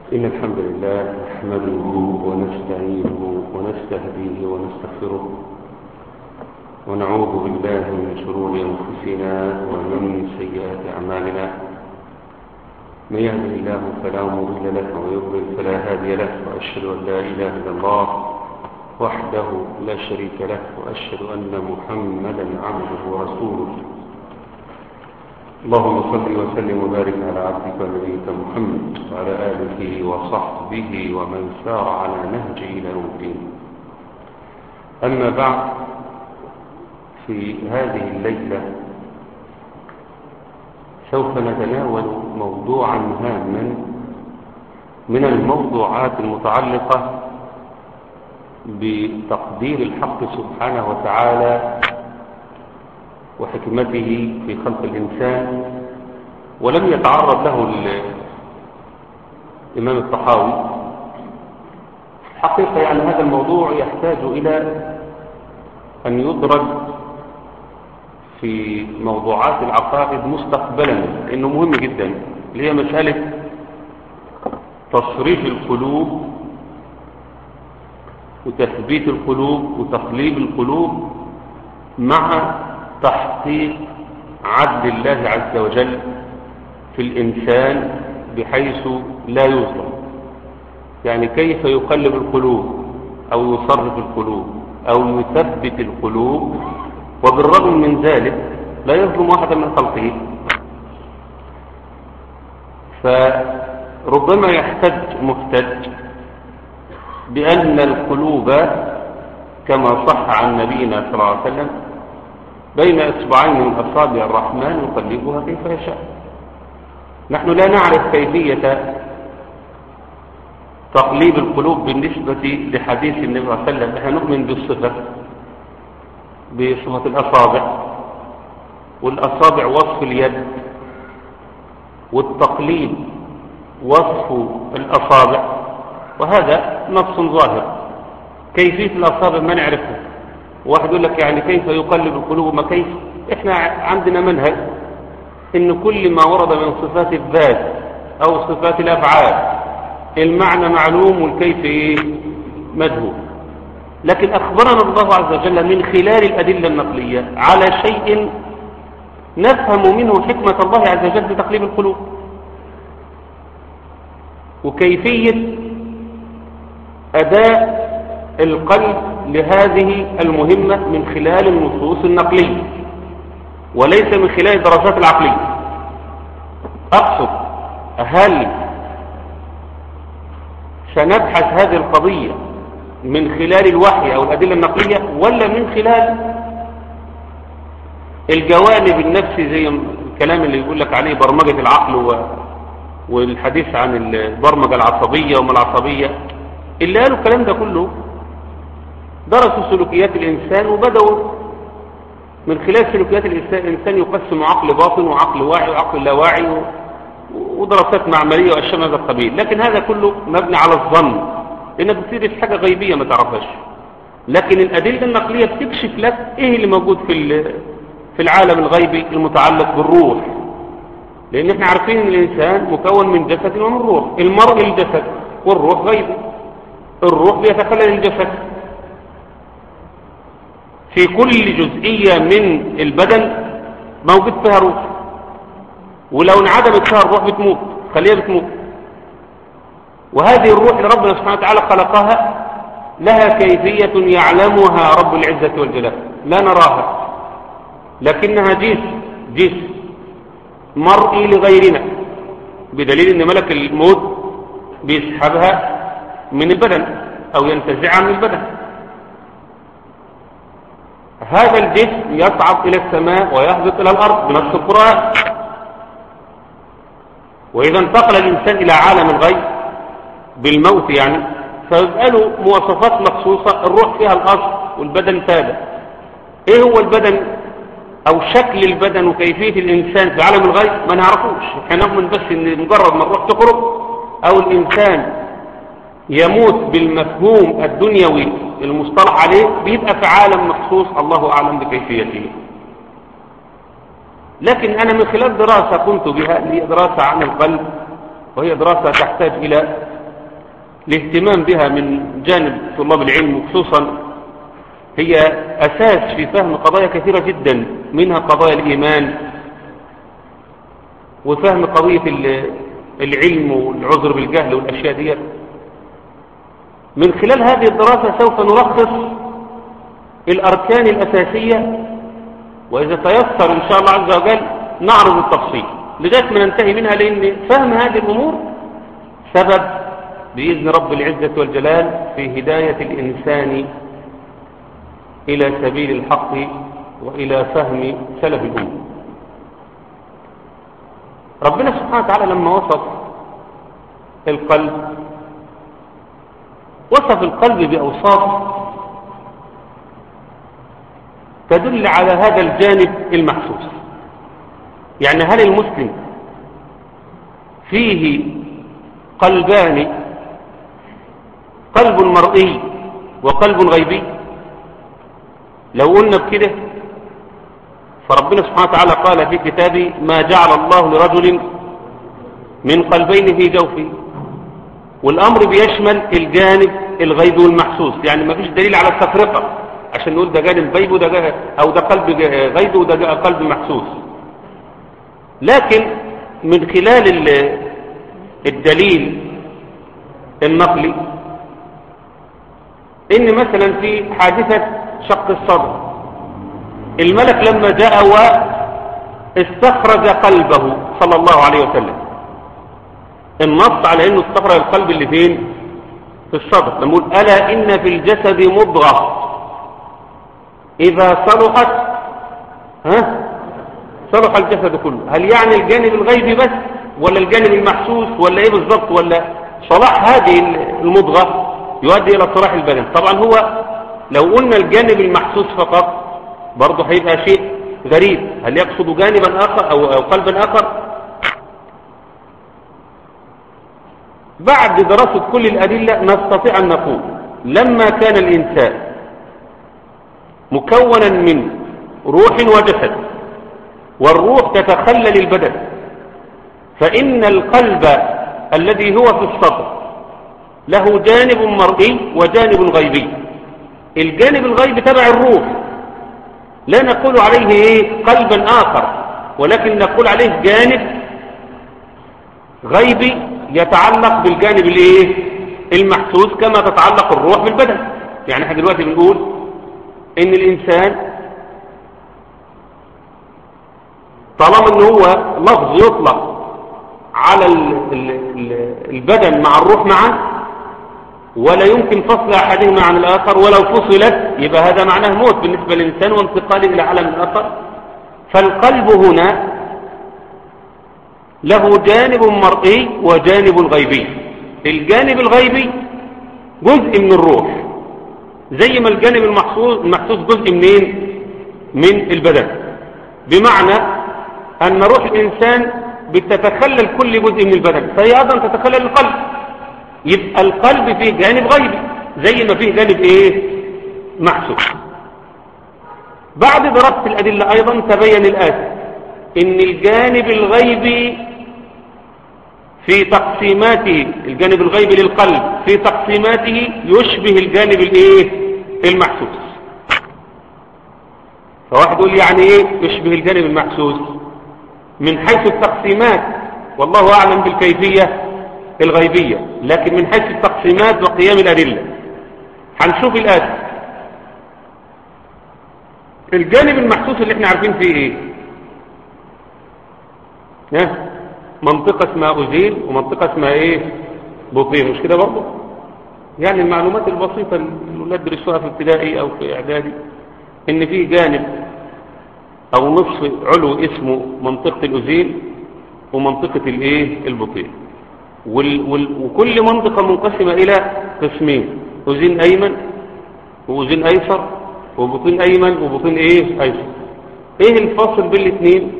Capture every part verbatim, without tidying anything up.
إن الحمد لله نحمده ونستعينه ونستهديه ونستغفره ونعوذ بالله من شرور أنفسنا ومن سيئات أعمالنا. من يهده الله فلا مضل له ويضلل فلا هادي له، وأشهد أن لا إله إلا الله وحده لا شريك له، وأشهد أن محمدا عبده ورسوله. اللهم صل وسلم وبارك على عبدك ونبيك محمد وعلى آله وصحبه ومن سار على نهجه إلى يوم الدين. أما بعد، في هذه الليلة سوف نتناول موضوعا هاما من الموضوعات المتعلقة بتقدير الحق سبحانه وتعالى وحكمته في خلق الإنسان، ولم يتعرض له الإمام الطحاوي. حقيقة يعني هذا الموضوع يحتاج إلى أن يدرج في موضوعات العقائد مستقبلا، إنه مهم جدا، اللي هي مسألة تصريف القلوب وتثبيت القلوب وتقليب القلوب مع تحقيق عدل الله عز وجل في الإنسان بحيث لا يظلم. يعني كيف يقلب القلوب أو يصرف القلوب أو يثبت القلوب، وبالرغم من ذلك لا يظلم واحدا من خلقه. فربما يحتج محتج بأن القلوب كما صح عن نبينا صلى الله عليه وسلم بين إصبعين من أصابع الرحمن يقلبها كيف يشاء. نحن لا نعرف كيفية تقليب القلوب بالنسبة لحديث النبي صلى الله عليه وسلم. نحن نؤمن بالصفة بصفة الأصابع، والأصابع وصف اليد، والتقليب وصف الأصابع، وهذا نص ظاهر. كيفية الأصابع ما نعرفه. واحد يقول لك يعني كيف يقلب القلوب؟ ما كيف؟ احنا عندنا منهج ان كل ما ورد من صفات الذات او صفات الافعال المعنى معلوم والكيف ايه؟ مجهول. لكن اخبرنا الله عز وجل من خلال الادله النقليه على شيء نفهم منه حكمه الله عز وجل في تقليب القلوب وكيفيه اداء القلب لهذه المهمة من خلال النصوص النقلية وليس من خلال الدراسات العقلية. أقصد، هل سنبحث هذه القضية من خلال الوحي أو الأدلة النقلية ولا من خلال الجوانب النفسي زي الكلام اللي يقول لك عليه برمجة العقل والحديث عن البرمجة العصبية وما العصبية؟ اللي قالوا الكلام ده كله درسوا سلوكيات الإنسان وبدأوا من خلال سلوكيات الإنسان يقسم عقل باطن وعقل واعي وعقل لا واعي ودراسات معملية وأشياء من هذا القبيل. لكن هذا كله مبني على الظن، لأنك بتصير حاجة غيبية ما تعرفهاش. لكن الأدلة النقلية بتكشف لك إيه اللي موجود في في العالم الغيبي المتعلق بالروح، لأن احنا عارفين إن الإنسان مكون من جسد ومن روح. المرء الجسد والروح غيبي. الروح بيتخلل الجسد. في كل جزئية من البدن موجود فيها روح، ولو انعدمت فيها الروح بتموت، خليها بتموت. وهذه الروح اللي ربنا سبحانه وتعالى خلقها لها كيفية يعلمها رب العزة والجلال لا نراها، لكنها جسم جسم مرئي لغيرنا، بدليل ان ملك الموت بيسحبها من البدن او ينتزعها من البدن. هذا الجسم يصعد إلى السماء ويهبط إلى الأرض بنفس القرآن. وإذا انتقل الإنسان إلى عالم الغيب بالموت يعني فيبقى له مواصفات مخصوصة، الروح فيها الأصل والبدن تابع. إيه هو البدن أو شكل البدن وكيفية الإنسان في عالم الغيب ما نعرفوش. احنا نؤمن بس إن مجرد ما الروح تخرج أو الإنسان يموت بالمفهوم الدنيوي المصطلح عليه بيبقى في عالم مخصوص الله أعلم بكيفيته. لكن أنا من خلال دراسة قمت بها، هي دراسة عن القلب، وهي دراسة تحتاج إلى الاهتمام بها من جانب طلاب العلم، وخصوصا هي أساس في فهم قضايا كثيرة جدا، منها قضايا الإيمان وفهم قضية العلم والعذر بالجهل والأشياء دي. من خلال هذه الدراسة سوف نلخص الأركان الأساسية، وإذا تيسر إن شاء الله عز وجل نعرض التفصيل لغاية ما ننتهي منها، لأن فهم هذه الأمور سبب بإذن رب العزة والجلال في هداية الإنسان إلى سبيل الحق وإلى فهم سلف الأمة. ربنا سبحانه وتعالى لما وصف القلب وصف القلب بأوصاف تدل على هذا الجانب المحسوس. يعني هل المسلم فيه قلبان، قلب مرئي وقلب غيبي؟ لو قلنا بكده فربنا سبحانه وتعالى قال في كتابه: ما جعل الله لرجل من قلبين في جوفه. والأمر بيشمل الجانب الغيبي والمحسوس، يعني ما فيش دليل على التفرقة عشان نقول ده جانب غيبي وده أو ده قلب غيبي وده قلب محسوس. لكن من خلال الدليل النقلي إن مثلا في حادثة شق الصدر، الملك لما جاء واستخرج قلبه صلى الله عليه وسلم، النص على انه استخرج القلب اللي فين؟ في الصدر. نقول: ألا إن في الجسد مضغة إذا صلحت ها صلح الجسد كله. هل يعني الجانب الغيبي بس ولا الجانب المحسوس ولا ايه بالضبط؟ ولا صلاح هذه المضغة يؤدي إلى صلاح البدن؟ طبعا هو لو قلنا الجانب المحسوس فقط برضه هيبقى شيء غريب. هل يقصد جانبا آخر أو, أو قلبا آخر؟ بعد دراسة كل الأدلة نستطيع أن نقول: لما كان الإنسان مكونا من روح وجسد، والروح تتخلل البدن، فإن القلب الذي هو في الصدر له جانب مرئي وجانب غيبي. الجانب الغيبي تبع الروح، لا نقول عليه إيه قلبا آخر، ولكن نقول عليه جانب غيبي يتعلق بالجانب الايه المحسوس، كما تتعلق الروح بالبدن. يعني احنا دلوقتي بنقول ان الانسان طالما ان هو لفظ يطلق على البدن مع الروح معا، ولا يمكن فصل احدهما عن الاخر، ولو فصلت يبقى هذا معناه موت بالنسبه للانسان وانتقاله الى عالم اخر. فالقلب هنا له جانب مرئي وجانب غيبي. الجانب الغيبي جزء من الروح، زي ما الجانب المحسوس المحسوس جزء منين؟ من البدن. بمعنى أن روح الإنسان بتتخلل كل جزء من البدن، فهي أيضا تتخلل القلب. يبقى القلب فيه جانب غيبي زي ما فيه جانب إيه؟ محسوس. بعد دراسة الأدلة أيضا تبين الآتي: إن الجانب الغيبي في تقسيماته، الجانب الغيبي للقلب في تقسيماته يشبه الجانب الايه المحسوس. فواحد يقول يعني ايه يشبه الجانب المحسوس؟ من حيث التقسيمات، والله اعلم بالكيفية الغيبية، لكن من حيث التقسيمات وقيام الأدلة هنشوف الآتي: الجانب المحسوس اللي احنا عارفين فيه ايه؟ ها؟ منطقة اسمها أذين ومنطقة اسمها ايه؟ بطين، مش كده برضه؟ يعني المعلومات البسيطة اللي الولاد درسوها في ابتدائي او في اعدادي، ان في جانب او نصف علو اسمه منطقة الأذين ومنطقة الايه؟ البطين. وال وال وكل منطقة منقسمة الى قسمين: أذين ايمن وأذين ايسر وبطين ايمن وبطين ايه؟ ايسر. ايه الفاصل بين الاثنين؟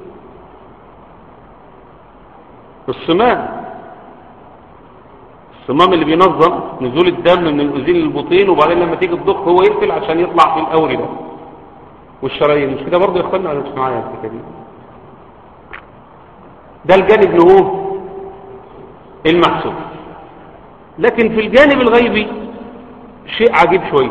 الصمام. الصمام اللي بينظم نزول الدم من الأذين للبطين، وبعدين لما تيجي تضخ هو يقفل عشان يطلع في الأوردة والشرايين، مش كده برضه يا اخوانا؟ مش معايا الحكايه دي. ده الجانب اللي هو المحسوس. لكن في الجانب الغيبي شيء عجيب شوية.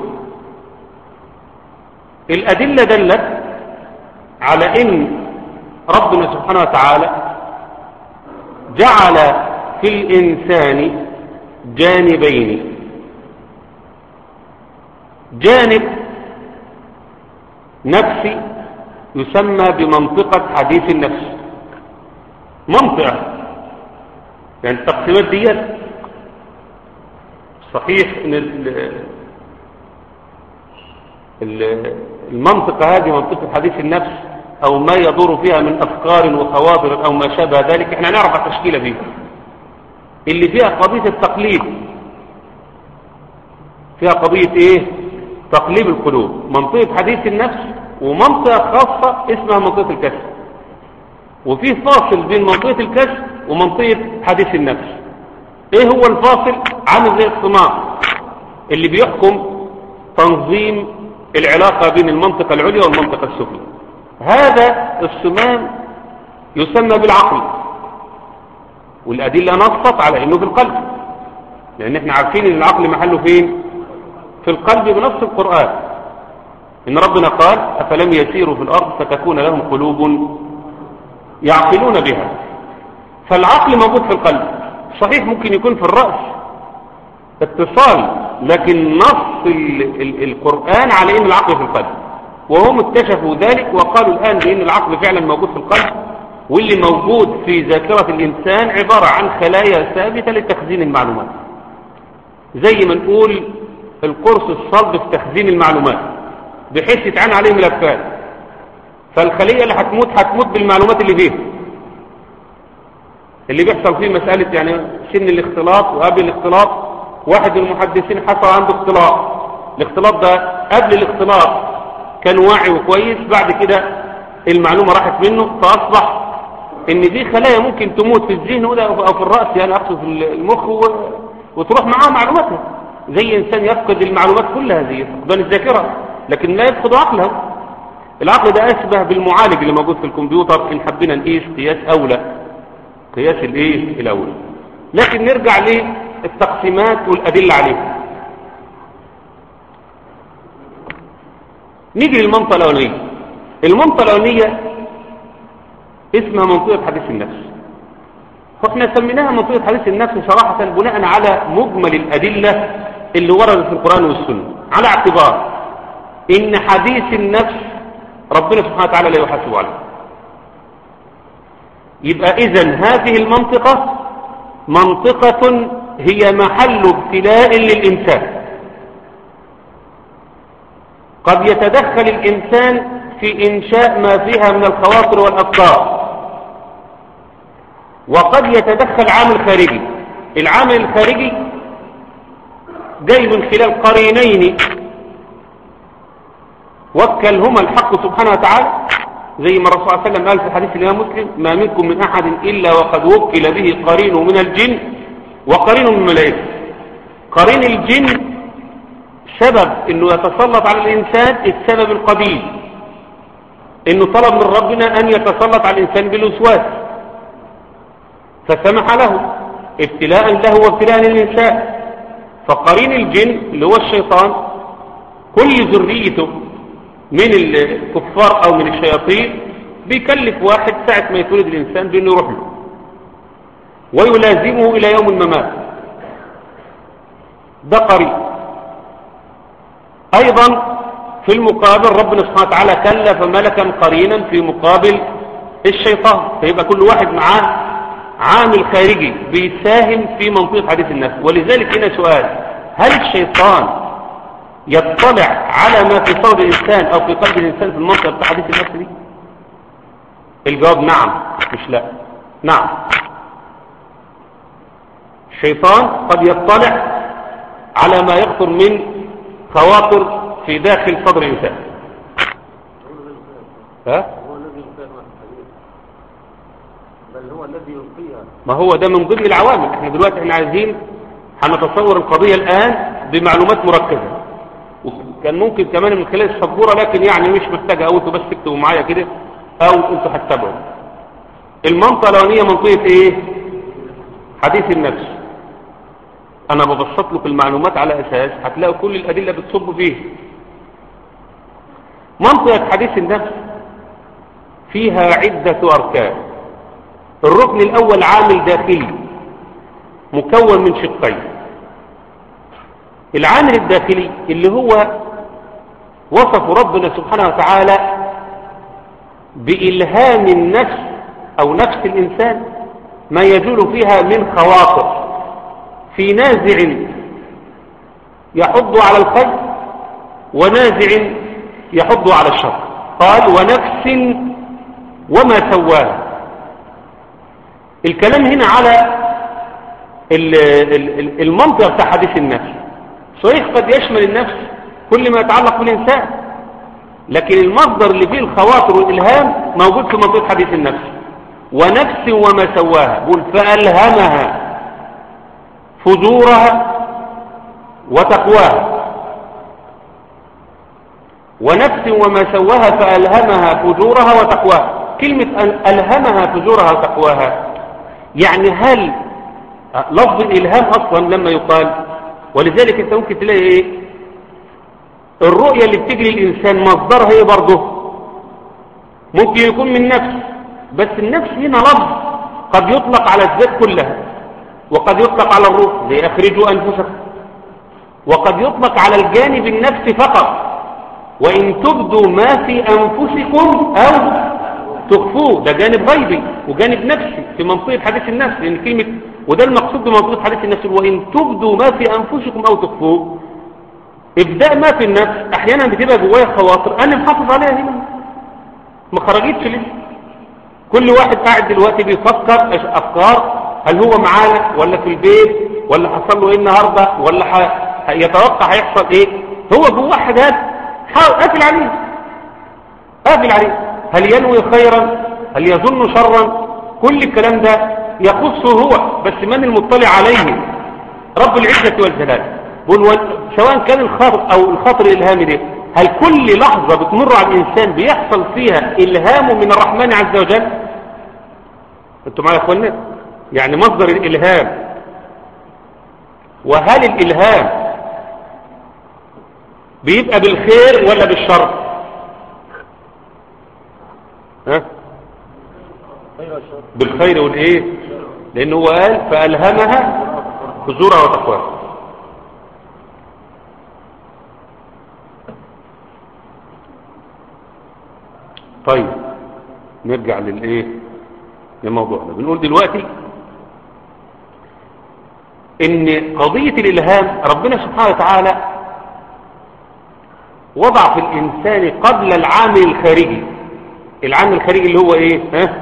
الأدلة دلت على إن ربنا سبحانه وتعالى جعل في الإنسان جانبين، جانب نفسي يسمى بمنطقة حديث النفس، منطقة يعني التقسيمات ديت صحيح ان المنطقة هذه منطقة حديث النفس او ما يدور فيها من افكار وخواطر او ما شابه ذلك احنا نعرف التشكيلة فيها، اللي فيها قضية التقليد، فيها قضية ايه؟ تقليب القلوب، منطقة حديث النفس، ومنطقة خاصة اسمها منطقة الكشف، وفيه فاصل بين منطقة الكشف ومنطقة حديث النفس. ايه هو الفاصل؟ عامل زي الصمام اللي بيحكم تنظيم العلاقة بين المنطقة العليا والمنطقة السفلى. هذا الصمام يسمى بالعقل، والأدلة نصت على انه في القلب، لان احنا عارفين ان العقل محله فين؟ في القلب بنص القرآن، ان ربنا قال افلم يسيروا في الارض فتكون لهم قلوب يعقلون بها. فالعقل موجود في القلب، صحيح ممكن يكون في الرأس اتصال، لكن نص ال ال القرآن على ان العقل في القلب، وهم اكتشفوا ذلك وقالوا الآن بان العقل فعلا موجود في القلب، واللي موجود في ذاكرة الإنسان عبارة عن خلايا ثابتة لتخزين المعلومات، زي ما نقول القرص الصلب في تخزين المعلومات بحيث يتعان عليه ملفات، فالخلية اللي هتموت هتموت بالمعلومات اللي فيه. اللي بيحصل فيه مسألة يعني سن الاختلاط وقبل الاختلاط، واحد من المحدثين حصل عنده اختلاط، الاختلاط ده قبل الاختلاط كان واعي وكويس، بعد كده المعلومة راحت منه، فأصبح ان دي خلايا ممكن تموت في الذهن او في الرأس، يعني اقصد في المخ، وتروح معاه معلوماتها، زي انسان يفقد المعلومات كلها زي فقدان الذاكرة، لكن لا يفقد عقله. العقل ده اشبه بالمعالج اللي موجود في الكمبيوتر ان حبينا نقيس قياس اولى، قياس الايه الاولى. لكن نرجع للتقسيمات والادله عليها. نيجي للمنطقه الاولانيه. المنطقه الاولانيه اسمها منطقه حديث النفس، واحنا سميناها منطقه حديث النفس صراحه بناء على مجمل الادله اللي وردت في القران والسنه، على اعتبار ان حديث النفس ربنا سبحانه وتعالى لا يحاسب عليه. يبقى اذن هذه المنطقة منطقة هي محل ابتلاء للإنسان، قد يتدخل الإنسان في إنشاء ما فيها من الخواطر والأفكار، وقد يتدخل عامل خارجي. العامل الخارجي جاي من خلال قرينين وكلهما الحق سبحانه وتعالى، زي ما الرسول صلى الله عليه وسلم قال في حديث الإمام مسلم: ما منكم من أحد إلا وقد وكل به قرين من الجن وقرين من الملائكة. قرين الجن سبب انه يتسلط على الإنسان السبب القبيح، انه طلب من ربنا ان يتسلط على الإنسان بالوسواس فسمح له ابتلاء له وابتلاء للإنسان. فقرين الجن اللي هو الشيطان كل ذريته من الكفار او من الشياطين بيكلف واحد ساعة ما يتولد الانسان بانه يروح له ويلازمه الى يوم الممات، ده قرين. ايضا في المقابل ربنا سبحانه وتعالى كلف ملكا قرينا في مقابل الشيطان، فيبقى كل واحد معاه عامل خارجي بيساهم في منطقة حديث النفس. ولذلك هنا سؤال: هل الشيطان يطلع على ما في صدر الإنسان أو في قلب الإنسان في المنطقة بتاع حديث النفس دي؟ الجواب نعم، مش لا. نعم، الشيطان قد يطلع على ما يخطر من خواطر في داخل صدر الإنسان. ها؟ بل هو الذي يلقيها. ما هو ده من ضمن العوامل. احنا دلوقتي احنا عايزين هنتصور القضية الآن بمعلومات مركزة، وكان ممكن كمان من خلال السبورة، لكن يعني مش محتاجة، او انتوا بس تكتبوا معايا كده او انتوا هتتابعوا. المنطقة الأولانية منطقة ايه؟ حديث النفس. انا ببسط لك المعلومات على اساس هتلاقوا كل الادله بتصب فيه. منطقه حديث النفس فيها عده اركان. الركن الاول عامل داخلي مكون من شقين. العامل الداخلي اللي هو وصف ربنا سبحانه وتعالى بإلهام النفس أو نفس الإنسان ما يجول فيها من خواطر في نازع يحض على الخير ونازع يحض على الشر. قال ونفس وما سواها. الكلام هنا على المنطقة بتاع حديث النفس. صحيح قد يشمل النفس كل ما يتعلق بالإنسان، لكن المصدر اللي فيه الخواطر والإلهام موجود في منطقة حديث النفس. ونفس وما سواها، بقول فألهمها فجورها وتقواها. ونفس وما سواها فألهمها فجورها وتقواها. كلمة ألهمها فجورها وتقواها يعني هل لفظ الإلهام أصلا لما يقال، ولذلك انت ممكن تلاقي ايه الرؤية اللي بتجري الإنسان مصدرها ايه برضه ممكن يكون من نفس، بس النفس هنا لفظ قد يطلق على الذات كلها وقد يطلق على الروح ليخرجوا أنفسكم، وقد يطلق على الجانب النفسي فقط. وإن تبدوا ما في أنفسكم أو تخفوه، ده جانب غيبي وجانب نفسي في منطقة حديث النفس، لأن كلمة وده المقصود بمنطقة حديث النفس. وإن تبدوا ما في أنفسكم أو تخفوه، إبداء ما في النفس أحيانا بتبقى جوايا خواطر أنا محافظ عليها هنا ما خرجتش لسه. كل واحد قاعد دلوقتي بيفكر أفكار، هل هو معانا ولا في البيت ولا حصل له إيه النهاردة ولا ح... يتوقع هيحصل إيه. هو جواه حاجات قافل عليه قافل عليه هل ينوي خيرا هل يظن شرا، كل الكلام ده يخصه هو، بس من المطلع عليه رب العزة والجلال. سواء كان الخاطر أو الخاطر الإلهامي ده، هل كل لحظة بتمر على الإنسان بيحصل فيها إلهام من الرحمن عز وجل؟ أنتم معايا يا أخوانا؟ يعني مصدر الإلهام، وهل الإلهام بيبقى بالخير ولا بالشر؟ ها؟ بالخير والإيه؟ لأنه هو قال فألهمها فجورها وتقواها. طيب نرجع للايه لموضوعنا. بنقول دلوقتي ان قضية الالهام ربنا سبحانه وتعالى وضع في الانسان قبل العامل الخارجي. العامل الخارجي اللي هو ايه؟ ها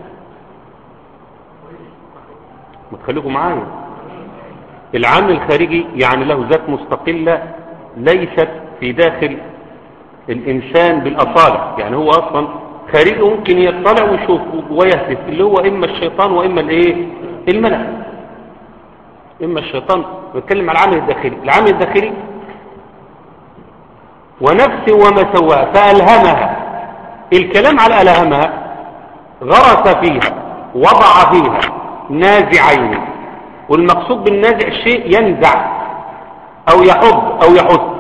ما تخليكم معايا. العامل الخارجي يعني له ذات مستقلة ليست في داخل الإنسان بالأصالة، يعني هو أصلا خارجه ممكن يطلع ويشوف ويهتف، اللي هو إما الشيطان وإما الإيه الملك. إما الشيطان. بتكلم على العامل الداخلي. العامل الداخلي ونفس وما سواها فألهمها. الكلام على ألهمها غرس فيها وضع فيها نازعين، والمقصود بالنازع الشيء ينزع أو يحض أو يحث.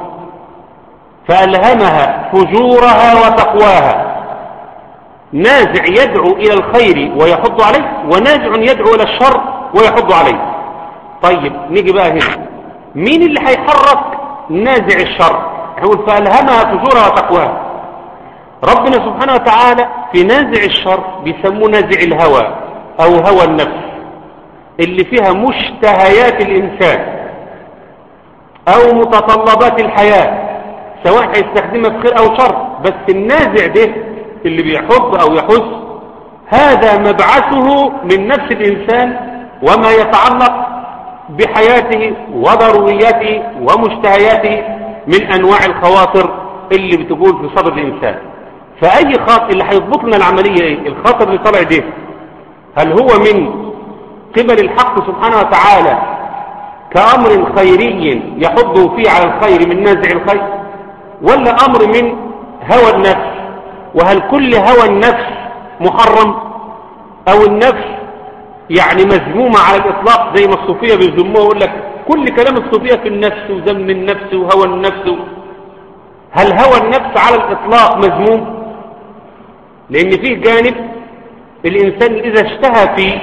فألهمها فجورها وتقواها. نازع يدعو إلى الخير ويحض عليه، ونازع يدعو إلى الشر ويحض عليه. طيب نيجي بقى هنا، مين اللي هيحرك نازع الشر؟ يقول فألهمها فجورها وتقواها. ربنا سبحانه وتعالى في نازع الشر بيسموه نازع الهوى أو هوى النفس، اللي فيها مشتهيات الإنسان أو متطلبات الحياة، سواء هيستخدمها في خير أو شر. بس النازع ده اللي بيحض أو يحث، هذا مبعثه من نفس الإنسان وما يتعلق بحياته وضرورياته ومشتهياته من أنواع الخواطر اللي بتقول في صدر الإنسان. فأي خاطر اللي هيضبط لنا العملية إيه؟ الخاطر اللي طلع ده هل هو من قبل الحق سبحانه وتعالى كأمر خيري يحضه فيه على الخير من نازع الخير، ولا أمر من هوى النفس؟ وهل كل هوى النفس محرم أو النفس يعني مذمومة على الإطلاق زي ما الصوفية بيذموها، يقول لك كل كلام الصوفية في النفس وذم النفس وهوى النفس. هل هوى النفس على الإطلاق مذموم؟ لأن فيه جانب الإنسان إذا اشتهى فيه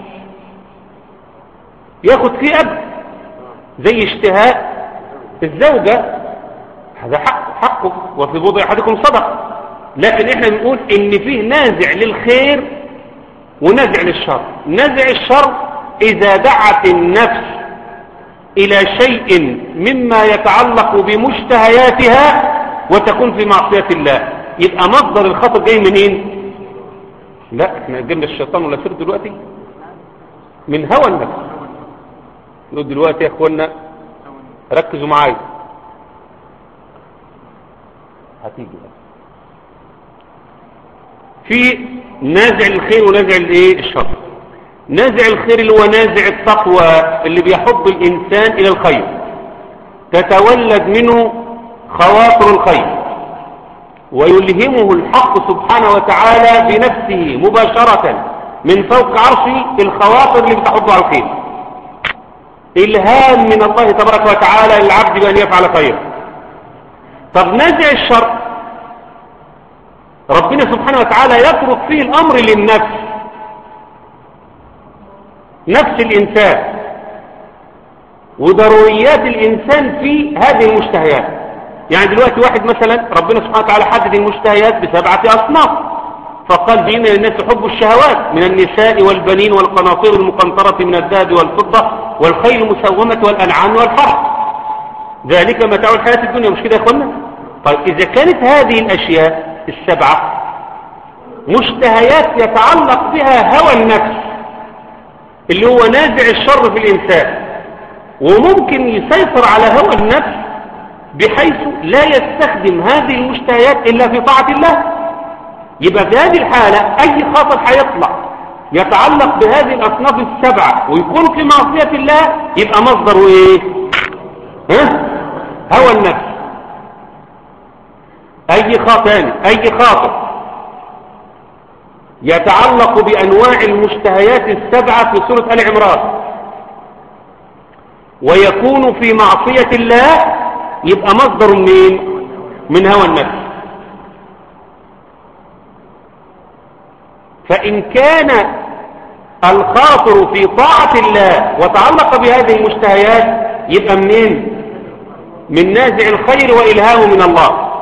ياخد فيه أب، زي اشتهاء الزوجة، هذا حق حقه، وفي بضع أحدكم صدق. لكن احنا بنقول ان فيه نازع للخير ونازع للشر. نازع الشر إذا دعت النفس إلى شيء مما يتعلق بمشتهياتها وتكون في معصية الله، يبقى مصدر الخطر جاي منين؟ لا، احنا جبنا الشيطان ولا سر دلوقتي من هوى النفس. نقول دلوقتي يا اخوانا ركزوا معايا، هتيجي في نازع الخير ونازع الايه الشر. نازع الخير اللي هو نازع التقوى اللي بيحب الإنسان إلى الخير، تتولد منه خواطر الخير ويلهمه الحق سبحانه وتعالى بنفسه مباشرة من فوق عرشه الخواطر اللي بتحض على الخير. إلهام من الله تبارك وتعالى للعبد بأن يفعل خير. طب نازع الشر ربنا سبحانه وتعالى يترك فيه الأمر للنفس، نفس الإنسان وضروريات الإنسان في هذه المشتهيات. يعني دلوقتي واحد مثلا ربنا سبحانه وتعالى حدد المشتهيات بسبعة أصناف، فقال دين الناس حب الشهوات من النساء والبنين والقناطير المقنطرة من الذهب والفضة والخيل المسومة والأنعام والحرث، ذلك متاع الحياة الدنيا. مش كده يا اخوانا؟ طيب إذا كانت هذه الأشياء السبعة مشتهيات يتعلق بها هوى النفس اللي هو نازع الشر في الإنسان، وممكن يسيطر على هوى النفس بحيث لا يستخدم هذه المشتهيات إلا في طاعة الله، يبقى في هذه الحالة أي خاطر هيطلع يتعلق بهذه الأصناف السبعة ويكون في معصية الله يبقى مصدره إيه؟ ها؟ هوى النفس. أي خاطر أي خاطر يتعلق بأنواع المشتهيات السبعة في سورة آل عمران ويكون في معصية الله يبقى مصدر منين؟ من هوى النفس. فإن كان الخاطر في طاعة الله وتعلق بهذه المشتهيات يبقى منين؟ من نازع الخير وإلهامه من الله.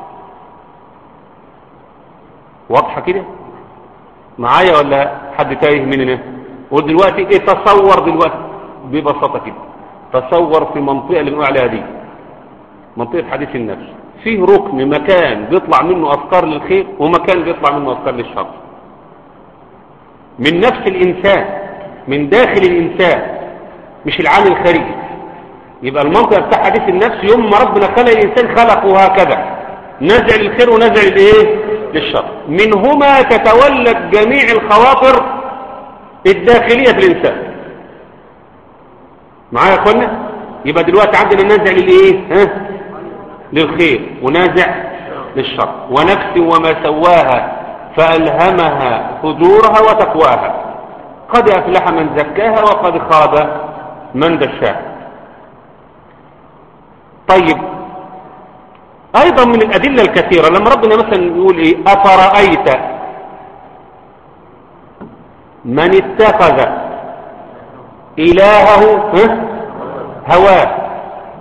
واضحة كده معايا ولا حد تايه مننا؟ ودلوقتي ايه؟ تصور دلوقتي ببساطة كده، تصور في منطقة اللي بنقول عليها دي منطقة حديث النفس، فيه ركن مكان بيطلع منه أفكار للخير ومكان بيطلع منه أفكار للشر، من نفس الإنسان من داخل الإنسان مش العالم الخارجي. يبقى المنطقة بتاع حديث النفس يوم ما ربنا خلق الإنسان خلقه هكذا نزع للخير ونزع للإيه؟ للشر. منهما تتولد جميع الخواطر الداخلية في الإنسان. معايا يا أخوانا؟ يبقى دلوقتي عندنا نازع للإيه؟ ها؟ للخير ونازع للشر. ونفس وما سواها فألهمها فجورها وتقواها قد أفلح من زكاها وقد خاب من دساها. طيب أيضا من الأدلة الكثيرة لما ربنا مثلا يقول إيه؟ أفرأيت من اتخذ إلهه هواه.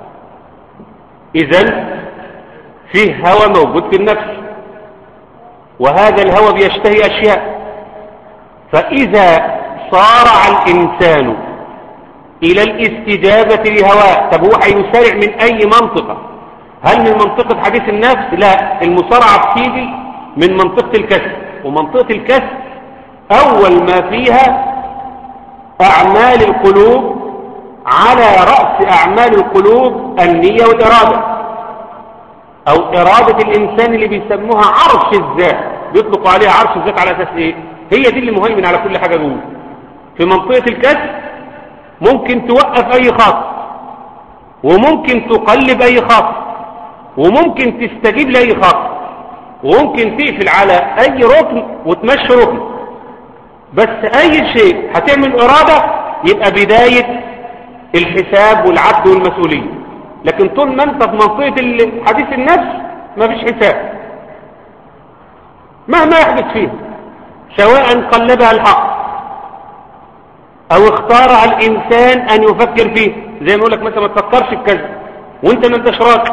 إذن فيه هوى موجود في النفس، وهذا الهوى بيشتهي أشياء، فإذا صارع الإنسان إلى الاستجابة لهواه، طب هو هيسارع من أي منطقة؟ هل من منطقة حديث النفس؟ لا، المسارعة بتيجي من منطقة الكسب، ومنطقة الكسب أول ما فيها أعمال القلوب، على رأس أعمال القلوب النية والإرادة، أو إرادة الإنسان اللي بيسموها عرش الذات، بيطلقوا عليها عرش الذات على أساس إيه؟ هي دي اللي مهيمن على كل حاجة جوه. في منطقة الكسب ممكن توقف أي خاطر، وممكن تقلب أي خاطر، وممكن تستجيب لأي خاطر، وممكن تقفل على أي ركن وتمشي ركن. بس أي شيء هتعمل إرادة يبقى بداية الحساب والعبد والمسؤولية. لكن طول ما انت في منطقة حديث النفس ما فيش حساب مهما يحدث فيه، سواء قلبها الحق او اختار الانسان ان يفكر فيه. زي ما يقول لك مثلا ما تفكرش في كذا وانت ما انتش راضي،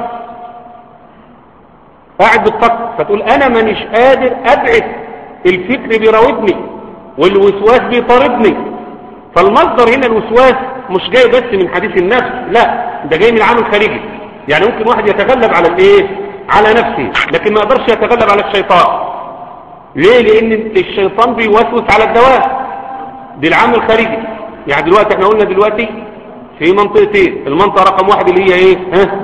قاعد بتفكر فتقول انا مانيش قادر ابعد، الفكر بيراودني والوسواس بيطاردني. فالمصدر هنا الوسواس مش جاي بس من حديث النفس، لا ده جاي من عامل خارجي. يعني ممكن واحد يتغلب على الايه، على نفسه، لكن ما يقدرش يتغلب على الشيطان. ليه؟ لان الشيطان بيوسوس على الدواء، دي العامل الخارجي. يعني دلوقتي احنا قلنا دلوقتي في منطقتين، المنطقة رقم واحد اللي هي ايه؟ ها؟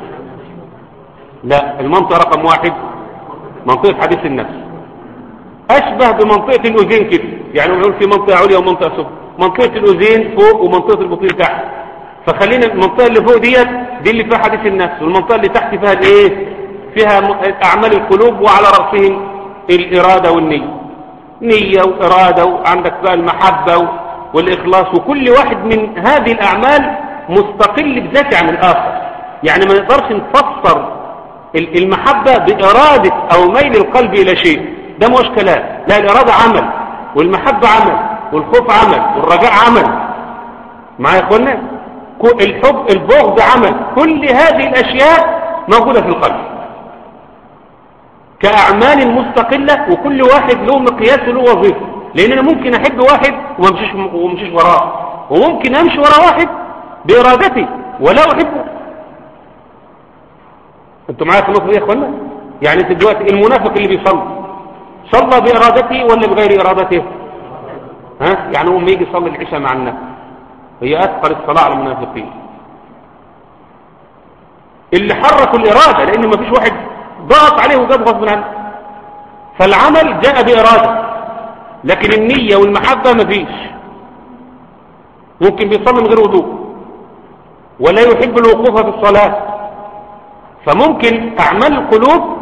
لا، المنطقة رقم واحد منطقة حديث النفس، اشبه بمنطقة الاذين كده. يعني بنقول في منطقة عليا ومنطقة سفلى، منطقة الاذين فوق ومنطقة البطين تحت. فخلينا المنطقة اللي فوق ديت دي اللي فيها حديث النفس، والمنطقة اللي تحت فيها الايه؟ فيها اعمال القلوب، وعلى رأسهم الإرادة والنية، نية وإرادة، وعندك بقى المحبة والإخلاص. وكل واحد من هذه الأعمال مستقل بذاته عن الآخر. يعني ما نقدرش نفسر المحبة بإرادة أو ميل القلب إلى شيء، ده مش كلام. لا، الإرادة عمل، والمحبة عمل، والخوف عمل، والرجاء عمل. معايا يا اخوانا؟ الحب، البغض عمل. كل هذه الأشياء موجودة في القلب كأعمال مستقلة، وكل واحد له مقياس وله وظيفة. لأن أنا ممكن أحب واحد وممشيش وممشيش وراه، وممكن أمشي ورا واحد بإرادتي ولا أحبه. أنتوا معايا في النقطة دي يا أخوانا؟ يعني أنت دلوقتي المنافق اللي بيصلي صلى بإرادته ولا بغير إرادته؟ ها؟ يعني هو ما يجي يصلي العشاء مع الناس، هي أثقل الصلاة على المنافقين اللي حركوا الإرادة، لأن ما فيش واحد ضغط عليه وجاب غصب عنه. فالعمل جاء بإرادة، لكن النية والمحبة ما فيش. ممكن بيصلي من غير وضوء ولا يحب الوقوف في الصلاة. فممكن أعمال القلوب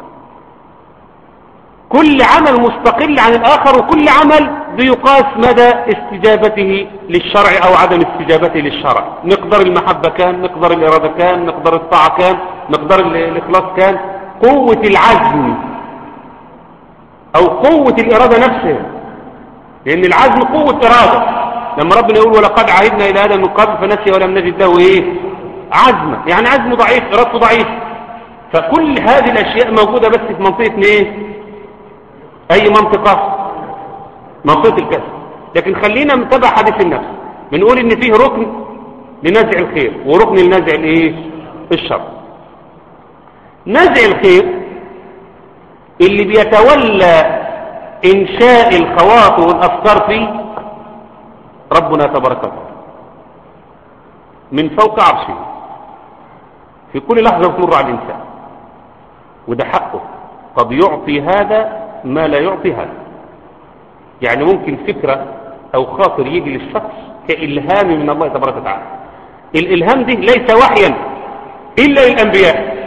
كل عمل مستقل عن الآخر، وكل عمل بيقاس مدى استجابته للشرع أو عدم استجابته للشرع. مقدار المحبة كان، مقدار الإرادة كان، مقدار الطاعة كان، مقدار الإخلاص كان، قوة العزم أو قوة الإرادة نفسها. لأن العزم قوة إرادة. لما ربنا يقول ولقد عهدنا إلى آدم من قبل فنسي ولم نجد له إيه؟ عزمة. يعني عزمه ضعيف، إرادته ضعيف. فكل هذه الأشياء موجودة بس في منطقة إيه؟ أي منطقة؟ منطقة الكسب. لكن خلينا نتابع حديث النفس. بنقول إن فيه ركن لنزع الخير وركن لنزع الإيه؟ الشر. نزع الخير اللي بيتولى إنشاء الخواطر والأفكار فيه ربنا تبارك وتعالى من فوق عرشه في كل لحظة بتمر على الإنسان، وده حقه. قد يعطي هذا ما لا يعطي هذا. يعني ممكن فكرة أو خاطر يجي للشخص كإلهام من الله تبارك وتعالى. الإلهام دي ليس وحيا إلا للأنبياء.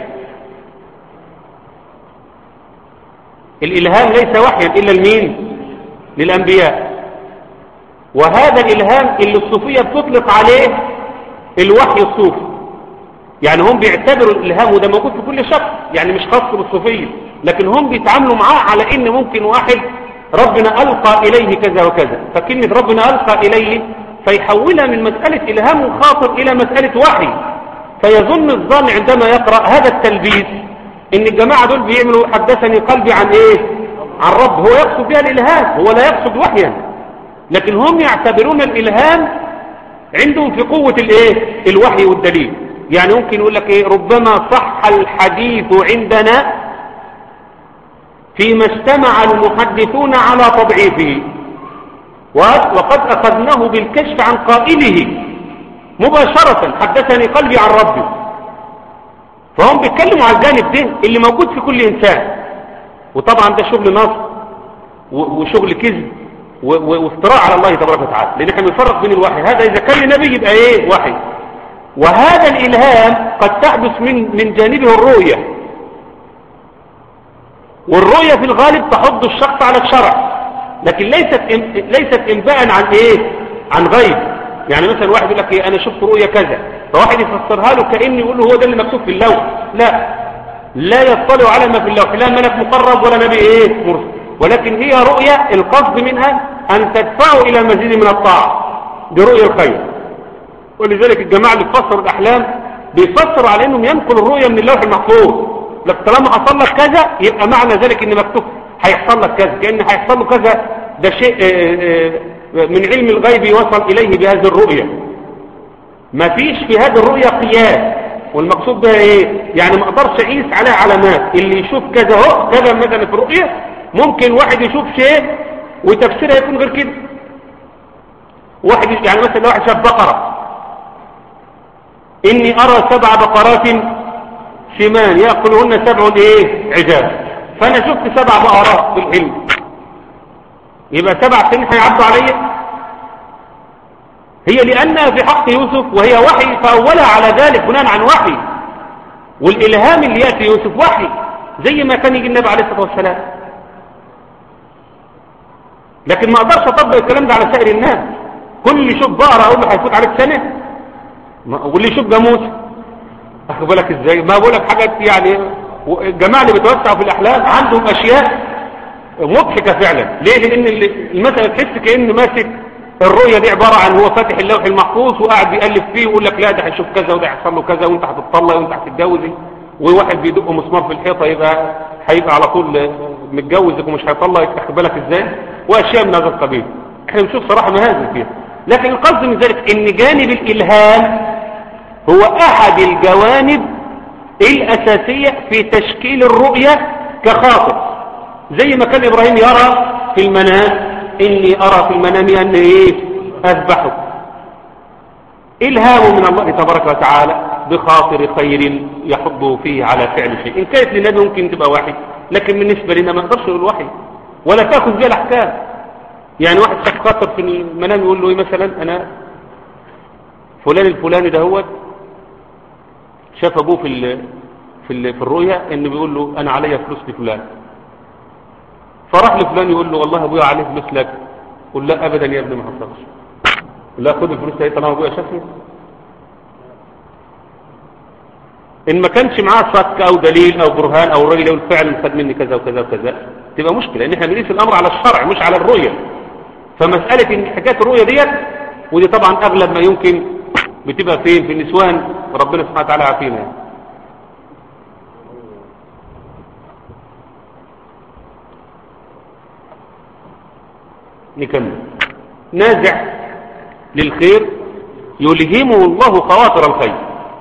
الإلهام ليس وحيا إلا لمين؟ للأنبياء. وهذا الإلهام اللي الصوفية بتطلق عليه الوحي الصوفي. يعني هم بيعتبروا الإلهام، وده موجود في كل شخص، يعني مش خاص بالصوفية، لكن هم بيتعاملوا معاه على إن ممكن واحد ربنا ألقى إليه كذا وكذا، فكلمة ربنا ألقى إليه فيحولها من مسألة إلهام خاطر إلى مسألة وحي. فيظن الظن عندما يقرأ هذا التلبيس إن الجماعة دول بيعملوا حدثني قلبي عن إيه؟ عن رب. هو يقصد بها الإلهام، هو لا يقصد وحيا، لكن هم يعتبرون الإلهام عندهم في قوة الإيه؟ الوحي والدليل. يعني ممكن يقول لك إيه؟ ربما صح الحديث عندنا فيما اجتمع المحدثون على تضعيفه، وقد أخذناه بالكشف عن قائله مباشرة، حدثني قلبي عن ربي. فهم بيتكلموا على الجانب ده اللي موجود في كل إنسان. وطبعا ده شغل نصب وشغل كذب وافتراء على الله تبارك وتعالى، لأن احنا بنفرق بين الوحي. هذا إذا كان لنبي يبقى إيه؟ وحي. وهذا الإلهام قد تحدث من من جانبه الرؤية، والرؤية في الغالب تحض الشخص على الشرع، لكن ليست ليست انباء عن ايه؟ عن غيب. يعني مثلا واحد يقول لك ايه انا شفت رؤية كذا، فواحد يفسرها له كأنه يقول له هو ده اللي مكتوب في اللوح. لا، لا يطلع على ما في اللوح، لا ملك مقرب ولا نبي ايه مرسل، ولكن هي رؤية القصد منها ان تدفعه الى مزيد من الطاعة، دي رؤية الخير. ولذلك الجماعة اللي بيفسروا الاحلام بيفسروا على انهم ينقل الرؤية من اللوح المحفوظ، لك طالما حصل لك كذا يبقى معنى ذلك ان مكتوب هيحصل لك كذا، كأن هيحصل له كذا، ده شيء من علم الغيب يوصل اليه بهذه الرؤية. ما فيش في هذه الرؤية قياس، والمقصود بها ايه؟ يعني ما اقدرش اقيس عليها علامات، اللي يشوف كذا اهو كذا مثلا في الرؤية، ممكن واحد يشوف شيء وتفسيرها يكون غير كده. واحد يعني مثلا لو واحد شاف بقرة، اني ارى سبع بقرات سمان يأكلهن سبع ايه عجاف، فانا شفت سبع بقرات بالحلم، يبقى سبع سنين هيعدوا عليا؟ هي لأنها في حق يوسف وهي وحي، فأولها على ذلك بناء عن وحي، والإلهام اللي يأتي يوسف وحي، زي ما كان يجي النبي عليه الصلاة والسلام. لكن ما أقدرش أطبق الكلام ده على سائر الناس، كل اللي يشوف بقرة أقول له هيفوت عليك سنة، واللي يشوف جاموس أخذ بالك إزاي؟ ما بقول لك حاجات يعني الجماعة اللي بتوسعوا في الأحلام عندهم أشياء مضحكة فعلا. ليه؟ لأن المسألة تحس كأنه ماسك الرؤية دي عبارة عن هو فاتح اللوح المحفوظ وقاعد بيألف فيه ويقول لك لا ده هيشوف كذا وده هيحصل له كذا وانت هتطلق وانت هتتجوزي، وواحد بيدق مسمار في الحيطة يبقى هيبقى على طول متجوزك ومش هيطلق، تاخد بالك ازاي؟ واشياء من هذا القبيل. احنا بنشوف صراحة مهازل فيها، لكن القصد من ذلك ان جانب الالهام هو احد الجوانب الاساسية في تشكيل الرؤية كخاطر، زي ما كان ابراهيم يرى في المنام إني أرى في المنام أن إيه أذبحك، إلهام من الله تبارك وتعالى بخاطر خير يحضه فيه على فعل شيء. إن كانت للنبي ممكن تبقى وحي، لكن بالنسبة لنا ما نقدرش نقول وحي ولا تأخذ بها الأحكام. يعني واحد شاف خاطر في المنام يقول له إيه مثلا أنا فلان الفلاني ده هو شاف أبوه في ال في, ال في الرؤيا إنه بيقول له أنا علي فلوس لفلان، فراح لفلان يقول له والله ابويا عليه فلوس لك، قل لا ابدا يا ابني ما حصلش، لا خد الفلوس دي طالما ابويا شافني. ان ما كانش معاه صك او دليل او برهان او الراجل يقول فعلا خد مني كذا وكذا وكذا تبقى مشكله، ان احنا بنقيس الامر على الشرع مش على الرؤيه. فمساله ان حكايه الرؤيه ديت، ودي طبعا اغلب ما يمكن بتبقى فين؟ في النسوان، ربنا سبحانه وتعالى عافينا. نكمل. نازع للخير يلهمه الله خواطر الخير،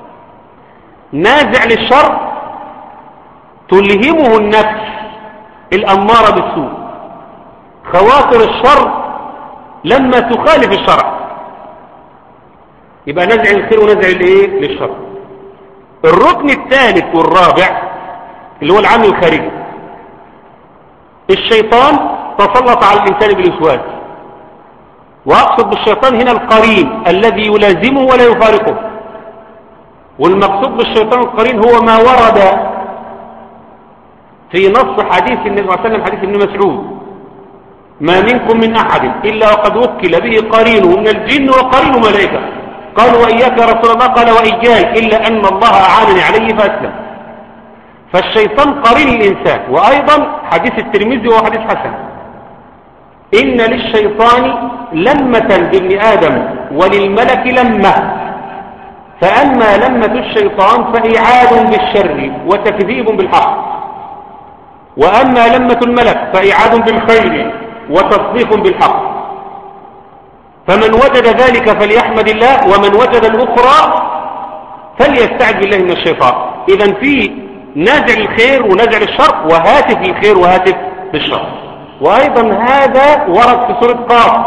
نازع للشر تلهمه النفس الأمارة بالسوء. خواطر الشر لما تخالف الشرع يبقى نازع للخير ونازع للايه للشر. الركن الثالث والرابع اللي هو العامل الخارجي، الشيطان تسلط على الإنسان بالوسواس، وأقصد بالشيطان هنا القرين الذي يلازمه ولا يفارقه. والمقصود بالشيطان القرين هو ما ورد في نص حديث النبي صلى الله عليه وسلم، حديث ابن مسعود: ما منكم من أحد إلا وقد وكل به قرين من الجن وقرين ملائكة. قال وإياك يا رسول الله؟ قال وإياي، إلا أن الله أعانني عليه فأسلم. فالشيطان قرين الإنسان. وأيضا حديث الترمذي وهو حديث حسن: إن للشيطان لمة بابن آدم وللملك لمة، فأما لمة الشيطان فإعاد بالشر وتكذيب بالحق، وأما لمة الملك فإعاد بالخير وتصديق بالحق. فمن وجد ذلك فليحمد الله، ومن وجد الأخرى فليستعذ بالله من الشيطان. إذن في نازع الخير ونازع الشر، وهاتف للخير وهاتف للشر. وأيضا هذا ورد في سورة قاف: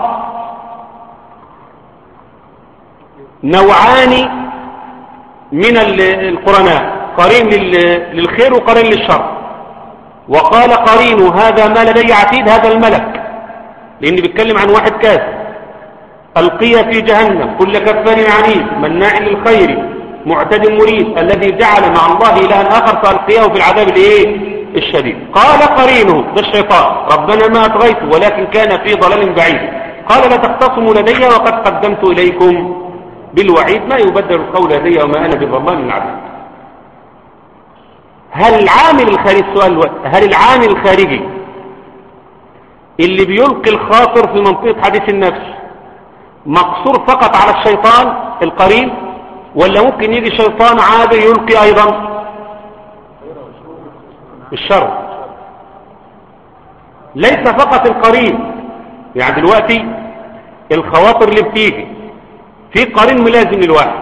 نوعان من القرناء، قرين للخير وقرين للشر. وقال قرين هذا ما لدي عتيد، هذا الملك، لأنه بيتكلم عن واحد كافر ألقي في جهنم كل كفار عنيد مناع للخير معتد مريد الذي جعل مع الله إلها آخر فألقيه في العذاب الايه الشديد. قال قرينه ده الشيطان: ربنا ما أطغيته ولكن كان في ضلال بعيد قال لا تختصموا لدي وقد قدمت إليكم بالوعيد ما يبدل القول لدي وما أنا بظلام للعبيد. هل العامل الخارجي السؤال هل العامل الخارجي اللي بيلقي الخاطر في منطقة حديث النفس مقصور فقط على الشيطان القرين، ولا ممكن يجي شيطان عابر يلقي أيضا؟ الشر ليس فقط القرين. يعني دلوقتي الخواطر اللي بتيجي في قرين ملازم للواحد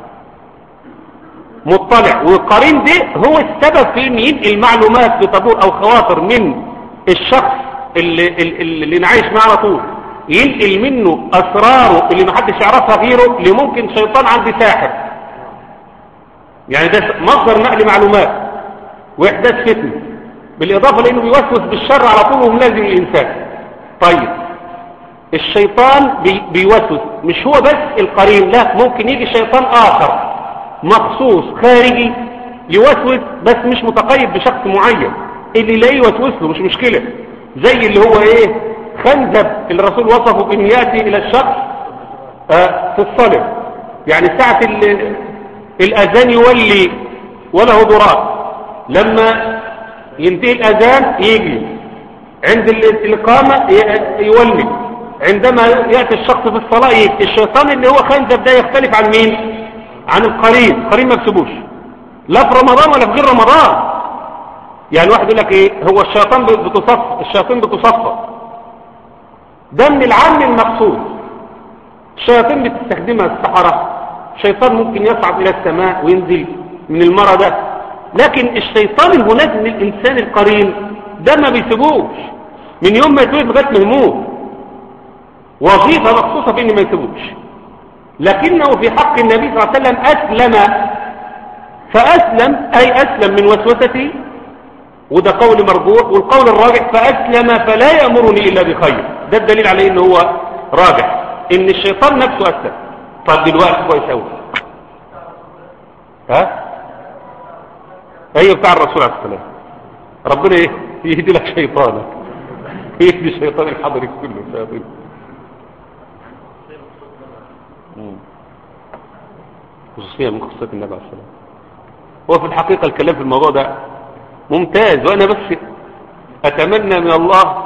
مطلع، والقرين ده هو السبب في ان ينقل معلومات بتدور او خواطر من الشخص اللي, اللي, اللي نعيش معه على طول، ينقل منه اسراره اللي محدش يعرفها غيره، اللي ممكن شيطان عندي ساحر. يعني ده مصدر نقل معلومات واحداث فتنه، بالاضافه لانه بيوسوس بالشر على طول وملازم للانسان. طيب الشيطان بي بيوسوس، مش هو بس القرين، لا ممكن يجي شيطان اخر مخصوص خارجي يوسوس، بس مش متقيد بشخص معين، اللي لا يوسوس له مش مشكله. زي اللي هو ايه خنزب اللي الرسول وصفه بان ياتي الى الشخص آه في الصلاه، يعني ساعه الاذان يولي وله ضراب، لما ينتهي الاذان يجي عند الاقامه يولي، عندما ياتي الشخص في الصلاه يجي. الشيطان اللي هو خنزب ده يختلف عن مين؟ عن القرين. القرين ما بسيبوش لا في رمضان ولا في غير رمضان. يعني واحد يقول لك ايه هو الشيطان بتصفى، الشياطين بتصفى، ده من العام المقصود. الشياطين بتستخدمها السحرة، الشيطان ممكن يصعد الى السماء وينزل من المرة ده، لكن الشيطان المنازل للإنسان القرين ده ما بيسيبوش من يوم ما يتولد لغاية ما يموت، وظيفة مخصوصة في ان ما يسيبوش. لكنه في حق النبي صلى الله عليه وسلم أسلم، فأسلم أي أسلم من وسوسته، وده قول مرجوح. والقول الراجح فأسلم فلا يأمرني إلا بخير، ده الدليل عليه إنه هو راجح إن الشيطان نفسه أسلم. طب دلوقتي كويس أوي ها أيوه بتاع الرسول عليه السلام، ربنا إيه يهدي لك شيطانك، يهدي الشيطان الحضري كله شياطين. خصوصية من خصوصيات النبي عليه السلام. هو في الحقيقة الكلام في الموضوع ده ممتاز، وأنا بس أتمنى من الله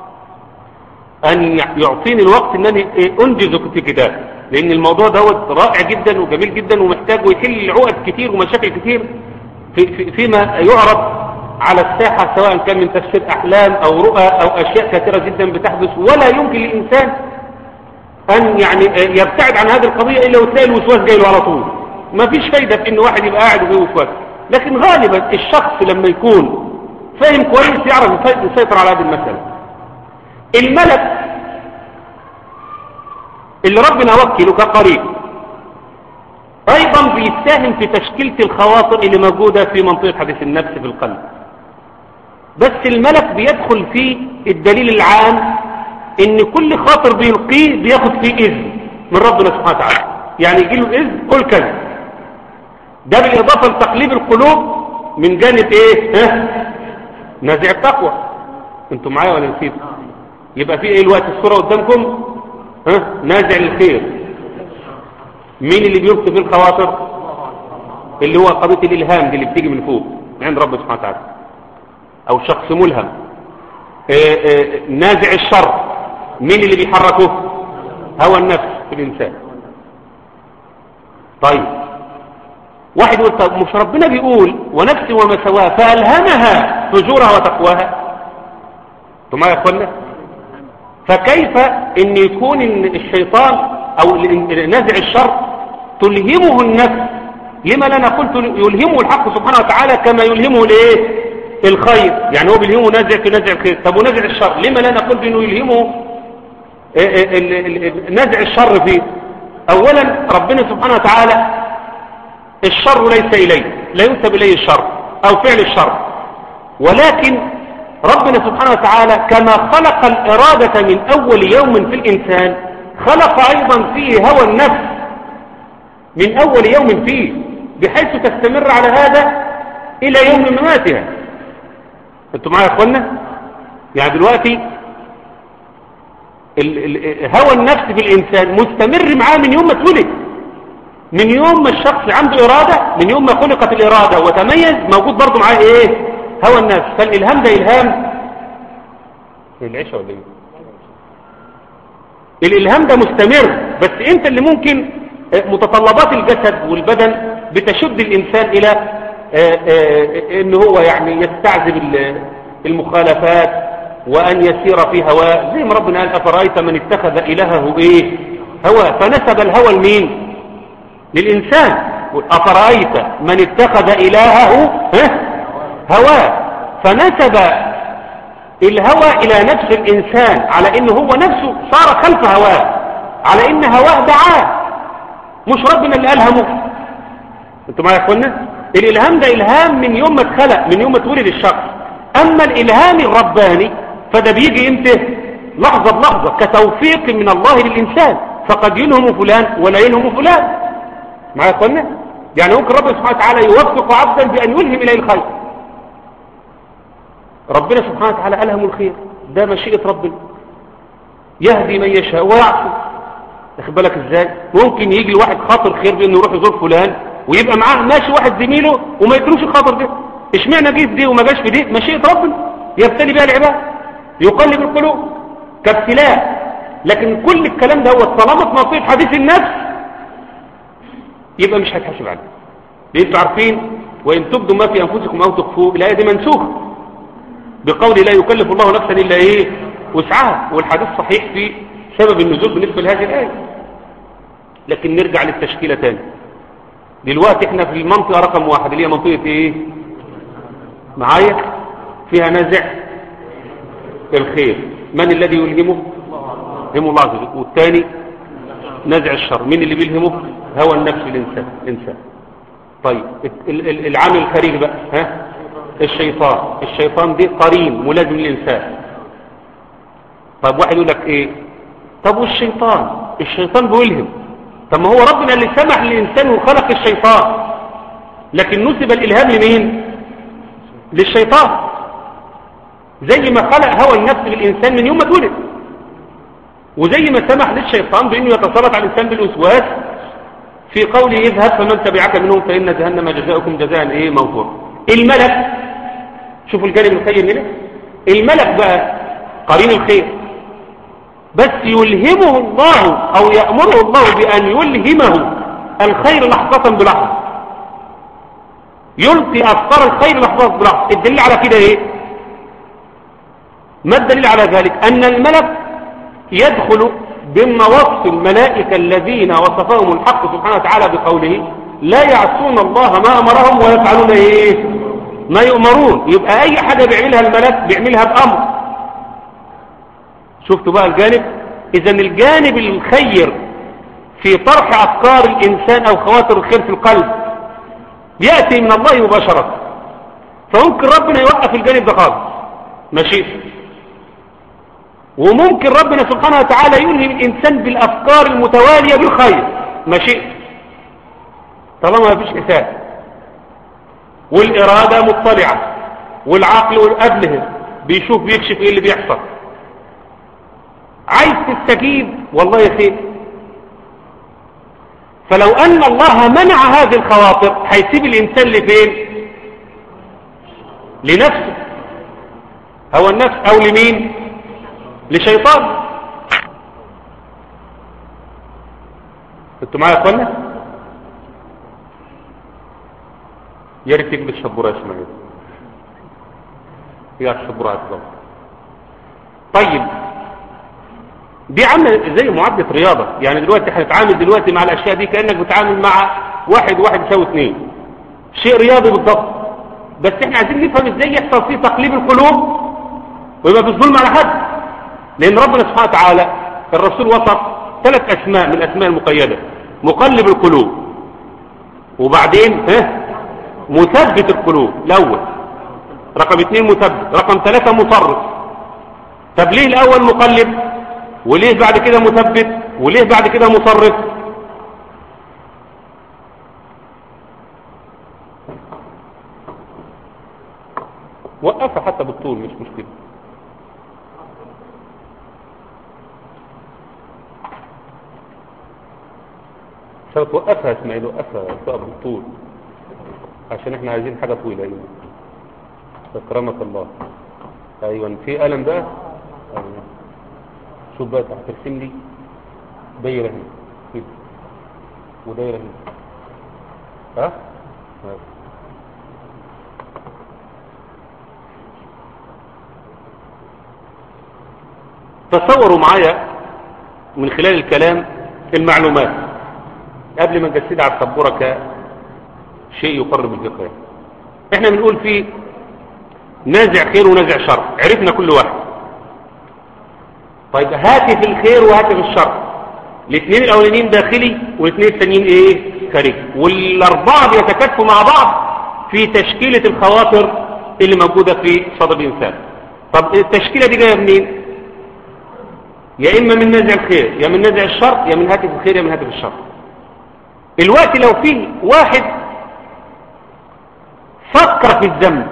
أن يعطيني الوقت أنني أنجز في كتاب، لأن الموضوع ده رائع جدا وجميل جدا ومحتاج ويحل عقد كتير ومشاكل كتير في في فيما يعرض على الساحة، سواء كان من تفسير أحلام أو رؤى أو أشياء كثيرة جدا بتحدث، ولا يمكن للإنسان أن يعني يبتعد عن هذه القضية إلا وتلاقي الوسواس جاي له على طول. ما فيش فايدة في إن واحد يبقى قاعد وفيه وسواس، لكن غالبا الشخص لما يكون فاهم كويس يعرف يسيطر على هذه المسألة. الملك اللي ربنا وكله كقريب أيضا بيساهم في تشكيلة الخواطر اللي موجودة في منطقة حديث النفس في القلب، بس الملك بيدخل في الدليل العام ان كل خاطر بيلقيه بياخد فيه اذن من ربنا سبحانه وتعالى، يعني يجي له اذن قل كذا. ده بالاضافه لتقليب القلوب من جانب ايه ها نازع التقوى. انتوا معايا ولا نسيتوا؟ يبقى في ايه الوقت الصوره قدامكم ها نازع الخير. مين اللي بيلقي في الخواطر؟ اللي هو قضيه الالهام دي اللي بتيجي من فوق من عند ربنا سبحانه وتعالى، او شخص ملهم. آآ آآ نازع الشر مين اللي بيحركه؟ هوى النفس في الإنسان. طيب واحد يقول طب مش ربنا بيقول ونفس وما سواها فألهمها فجورها وتقواها؟ انتوا معايا يا اخوانا؟ فكيف ان يكون إن الشيطان او نازع الشر تلهمه النفس؟ لما لا نقول يلهمه الحق سبحانه وتعالى كما يلهمه الايه الخير؟ يعني هو بيلهمه نازع في نازع الخير، طب ونازع الشر لما لا نقول بانه يلهمه نازع الشر فيه؟ اولا ربنا سبحانه وتعالى الشر ليس اليه، لا ينسب اليه الشر او فعل الشر، ولكن ربنا سبحانه وتعالى كما خلق الإرادة من أول يوم في الإنسان خلق أيضا فيه هوى النفس من أول يوم فيه، بحيث تستمر على هذا إلى يوم مماتها. أنتم معايا يا أخوانا؟ يعني دلوقتي هوى النفس في الإنسان مستمر معاه من يوم ما اتولد، من يوم ما الشخص عنده إرادة، من يوم ما خلقت الإرادة وتميز موجود برضه معاه إيه؟ هوى النفس. فالإلهام ده إلهام العشاء ولا إيه؟ الإلهام ده مستمر، بس أنت اللي ممكن متطلبات الجسد والبدن بتشد الإنسان إلى إن هو يعني يستعذب المخالفات وأن يسير في هواه، زي ما ربنا قال أفرأيت من اتخذ إلهه إيه؟ هواه، فنسب الهوى لمين؟ للإنسان. أفرأيت من اتخذ إلهه هواه، فنسب الهوى إلى نفس الإنسان على إنه هو نفسه صار خلف هواه، على إن هواه دعاه، مش ربنا اللي ألهمه. انتوا معايا يا اخوانا؟ الإلهام ده إلهام من يوم ما اتخلق، من يوم ما اتولد الشخص. أما الإلهام الرباني فده بيجي امتى؟ لحظة بلحظة، كتوفيق من الله للإنسان، فقد يلهم فلان ولا يلهم فلان. معايا يا اخوانا؟ يعني ممكن ربنا سبحانه وتعالى يوفق عبدا بأن يلهم إليه الخير. ربنا سبحانه وتعالى ألهم الخير، ده مشيئة ربنا، يهدي من يشاء ويعصي. واخد بالك ازاي؟ ممكن يجي واحد خاطر خير بانه يروح يزور فلان ويبقى معاه ماشي واحد زميله وما يدروش الخاطر ده. اشمعنى جه في دي وما جاش في دي؟ مشيئة ربنا يبتلي بها العباد، يقلب القلوب كابتلاء. لكن كل الكلام ده هو طالما في نصيب حديث النفس يبقى مش هتحاسب عليه. ليه؟ انتوا عارفين وان تبدوا ما في انفسكم او تخفوه، الايه دي منسوخه بقول لا يكلف الله نفسا الا ايه وسعها، والحديث صحيح في سبب النزول بالنسبه لهذه الايه. لكن نرجع للتشكيله تاني. دلوقتي احنا في المنطقه رقم واحد اللي هي منطقه ايه؟ معايا؟ فيها نزع الخير، من الذي يلهمه؟ يلهمه الله عز وجل. والثاني نزع الشر، مين اللي بيلهمه؟ هوى النفس الانسان الانسان. طيب العامل الخارجي بقى ها؟ الشيطان. الشيطان دي قرين ملازم للإنسان. طب واحد يقول لك ايه؟ طب والشيطان؟ الشيطان بيلهم. طب ما هو ربنا اللي سمح للإنسان وخلق الشيطان، لكن نسب الإلهام لمين؟ للشيطان، زي ما خلق هوى النفس للإنسان من يوم ما اتولد، وزي ما سمح للشيطان بأنه يتسلط على الإنسان بالوسواس في قوله اذهب فمن تبعك منهم فإن جهنم جزاؤكم جزاء ايه موفورا. الملك، شوفوا الجانب الخير هنا، الملك بقى قرين الخير، بس يلهمه الله او يأمره الله بأن يلهمه الخير لحظة بلحظة، يلقي أفكار الخير لحظة بلحظة. الدليل على كده ايه؟ ما الدليل على ذلك؟ أن الملك يدخل ضمن وصف الملائكة الذين وصفهم الحق سبحانه وتعالى بقوله لا يعصون الله ما أمرهم ويفعلون ايه ما يؤمرون. يبقى اي حاجة بيعملها الملك بيعملها بأمر. شفتوا بقى الجانب؟ اذا الجانب الخير في طرح افكار الانسان او خواطر الخير في القلب يأتي من الله مباشرة، فممكن ربنا يوقف الجانب ده خالص ماشي، وممكن ربنا سبحانه وتعالى يلهم الانسان بالافكار المتوالية بالخير ماشي، طالما ما فيش إساءة، والإرادة مطلعة، والعقل قبله بيشوف بيكشف ايه اللي بيحصل. عايز تستجيب والله يا خير. فلو أن الله منع هذه الخواطر هيسيب الإنسان لفين؟ لنفسه، هو النفس، أو لمين؟ لشيطان. انتوا معايا يا اخوانا؟ يا ريت تجيب الشبوره يا اسماعيل. هي الشبوره هتضل. طيب دي عامله زي معادله رياضه. يعني دلوقتي هنتعامل دلوقتي مع الاشياء دي كانك بتتعامل مع واحد واحد يساوي اثنين، شيء رياضي بالضبط. بس احنا عايزين نفهم ازاي يحصل فيه تقليب القلوب ويبقى بالظلم على حد. لان ربنا سبحانه وتعالى الرسول وصف ثلاث اسماء من الاسماء المقيده: مقلب القلوب، وبعدين ها مثبت القلوب الاول، رقم اثنين مثبت، رقم ثلاثة مصرف. طب ليه الاول مقلب وليه بعد كده مثبت وليه بعد كده مصرف؟ وقفها حتى بالطول مش مشكلة. بس توقفها اسماعيل، وقفها تقف بالطول عشان احنا عايزين حاجة طويلة. ايوه اكرمك الله. ايوه في قلم بقى. ايوه شوف بقى هترسم لي دايرة هنا كده ودايرة هنا. ها تصوروا معايا من خلال الكلام المعلومات قبل ما نجسدها على السبورة كشيء يقرب الفقه. احنا بنقول فيه نازع خير ونازع شر، عرفنا كل واحد. طيب هاتي في الخير وهاتي في الشر، الاثنين الاولانيين داخلي والاثنين الثانيين ايه خارجي، والاربعه بيتكاتفوا مع بعض في تشكيله الخواطر اللي موجوده في صدر الانسان. طب التشكيله دي جايه منين؟ يا اما من نازع الخير يا من نازع الشر، يا من هاتف الخير يا من هاتف الشر. الوقت لو فيه واحد فكر في الذنب،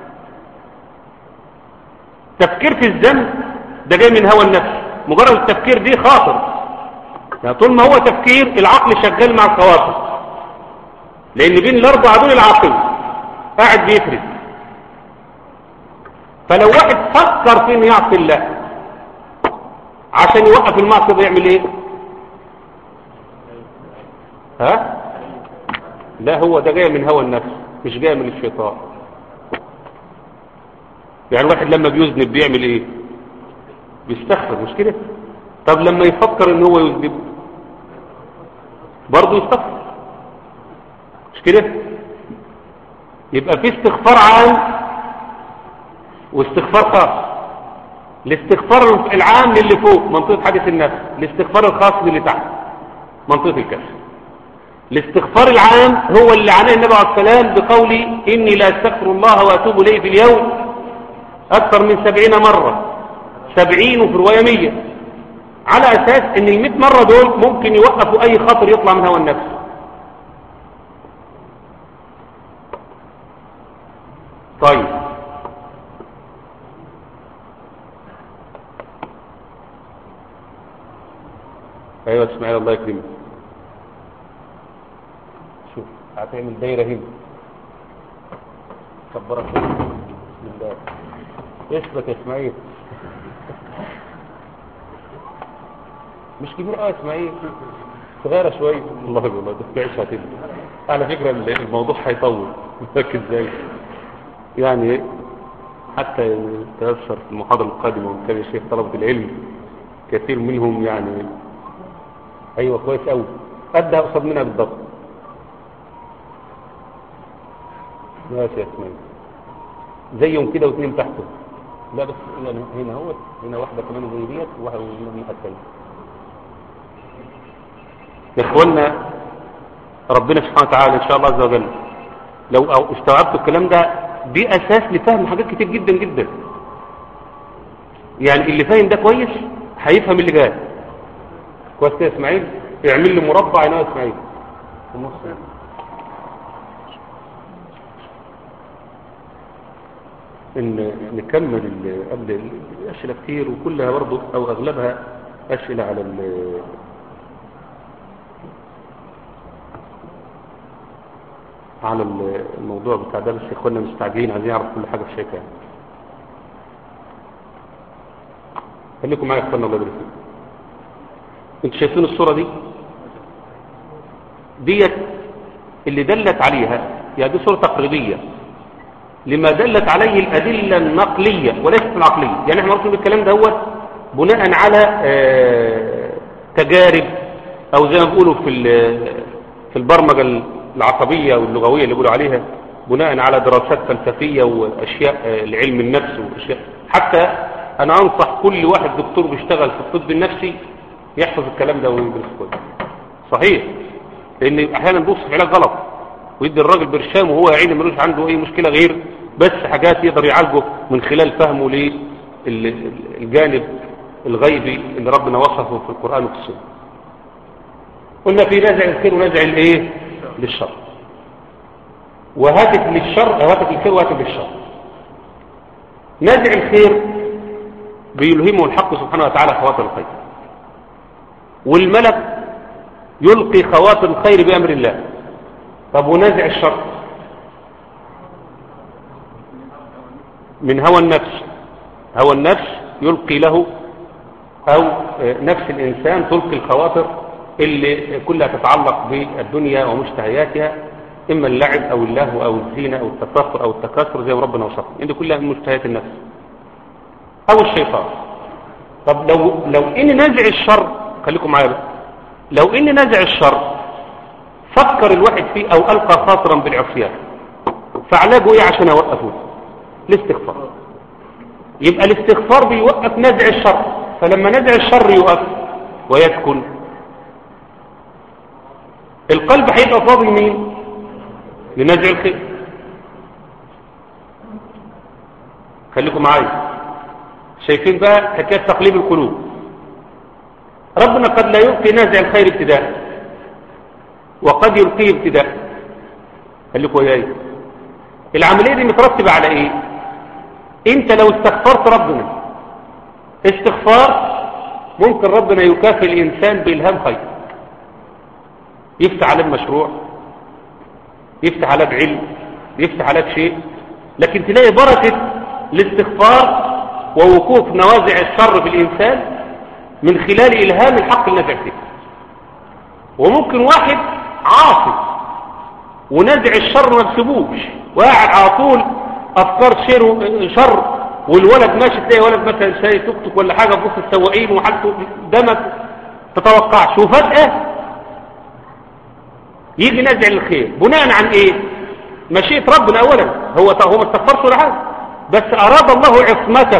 تفكير في الذنب ده جاي من هوى النفس، مجرد التفكير دي خاطر، يعني طول ما هو تفكير العقل شغال مع الخواطر، لان بين الاربعه دول العقل قاعد بيفرد. فلو واحد فكر في انه يعصي الله عشان يوقف المعصيه بيعمل ايه؟ ها؟ لا هو ده جاي من هوى النفس مش جاي من الشيطان. يعني واحد لما بيذنب بيعمل ايه؟ بيستغفر مش كده؟ طب لما يفكر ان هو يذنب برضه يستغفر مش كده؟ يبقى في استغفار عام واستغفار خاص. الاستغفار العام للي فوق منطقة حديث النفس، الاستغفار الخاص للي تحت منطقة الكشف. الاستغفار العام هو اللي عناه النبي عليه السلام بقولي إني لا أستغفر الله وأتوب إليه في اليوم أكثر من سبعين مرة، سبعين وفي رواية مية، على أساس إن المئة مرة دول ممكن يوقفوا أي خطر يطلع من هوى النفس. طيب ايوه اسماعيل الله يكرمك. شوف هتعمل دايره هنا كبرها شويه بسم الله. اثبت يا اسماعيل. مش كبير قوي اسماعيل، صغيره شويه. الله والله ده تعيش هتبدا. على فكره الموضوع هيطول لكن ازاي يعني حتى تأثر في المحاضره القادمه وكان الشيخ طلبه العلم كثير منهم يعني ايوه كويس قوي قدها قصاد منها بالضبط. ماشي يا اسماعيل زيهم كده واثنين تحته. لا بس يعني هنا هو هنا واحده كمان زي ديت وواحده من الناحيه الثانيه. يا اخوانا ربنا سبحانه وتعالى ان شاء الله عز وجل لو استوعبتوا الكلام ده دي اساس لفهم حاجات كتير جدا جدا. يعني اللي فاهم ده كويس هيفهم اللي جاي كويس كده. اسماعيل اعمل لي مربع هنا يا اسماعيل في النص. ان نكمل قبل الاسئله كتير وكلها برضه او اغلبها اسئله على ال على الموضوع بتاع ده، بس يا اخوانا مستعجلين عايزين نعرف كل حاجه في شيء. خليكم معايا يا اخوانا الله يبارك فيكم. انتوا شايفين الصوره دي ديت اللي دلت عليها يعني دي صوره تقريبيه لما دلت عليه الادله النقليه وليست العقليه. يعني احنا بنقول الكلام دوت بناء على اه تجارب او زي ما بيقولوا في في البرمجه العصبيه واللغويه اللي بيقولوا عليها بناء على دراسات فلسفيه واشياء اه لعلم النفس واشياء. حتى انا انصح كل واحد دكتور بيشتغل في الطب النفسي يحفظ الكلام ده ويدرس كله صحيح، لان احيانا بيوصف علاج غلط ويدي الراجل برشام وهو يا عيني ملوش عنده اي مشكله غير بس حاجات يقدر يعالجه من خلال فهمه للجانب الغيبي اللي ربنا وصفه في القران وفي السنه. قلنا في نازع الخير ونازع الايه للشر، وهاتف للشر او هاتف الخير وهاتف للشر. نازع الخير بيلهمه الحق سبحانه وتعالى خواطر الخير، والملك يلقي خواطر الخير بأمر الله. طب ونازع الشر من هوى النفس، هوى النفس يلقي له، أو نفس الإنسان تلقي الخواطر اللي كلها تتعلق بالدنيا ومشتهياتها، إما اللعب أو اللهو أو الزينة أو التفاخر أو التكاثر زي ما ربنا وصفه، دي كلها من مشتهيات النفس أو الشيطان. طب لو لو إن نازع الشر، خليكم معايا بقى، لو إن نازع الشر فكر الواحد فيه أو ألقى خاطرا بالعصيان، فعلاجه إيه عشان أوقفه؟ الاستغفار. يبقى الاستغفار بيوقف نازع الشر، فلما نازع الشر يوقف ويسكن، القلب هيبقى فاضي مين؟ لنزع الخير. خليكم معايا، شايفين بقى حكايه تقليب القلوب؟ ربنا قد لا يلقي نازع الخير ابتداء، وقد يلقيه ابتداء. خليكم وياي، العمليه دي مترتبه على ايه؟ انت لو استغفرت ربنا استغفار، ممكن ربنا يكافئ الانسان بالهام خير، يفتح عليك مشروع، يفتح عليك علم، يفتح عليك شيء، لكن تلاقي بركة الاستغفار ووقوف نوازع الشر في الإنسان من خلال إلهام الحق النازع فيه. وممكن واحد عاصي ونازع الشر ما بسبوش، وقاعد على طول أفكار شر، والولد ماشي تلاقي ولد مثلا شاي توك توك ولا حاجة في وسط السواقين وحالته دمك تتوقعش، وفجأة يجي نازع الخير بناء عن ايه؟ مشيئة ربنا اولا، هو هو ما استغفرش ولا حاجه، بس اراد الله عصمته،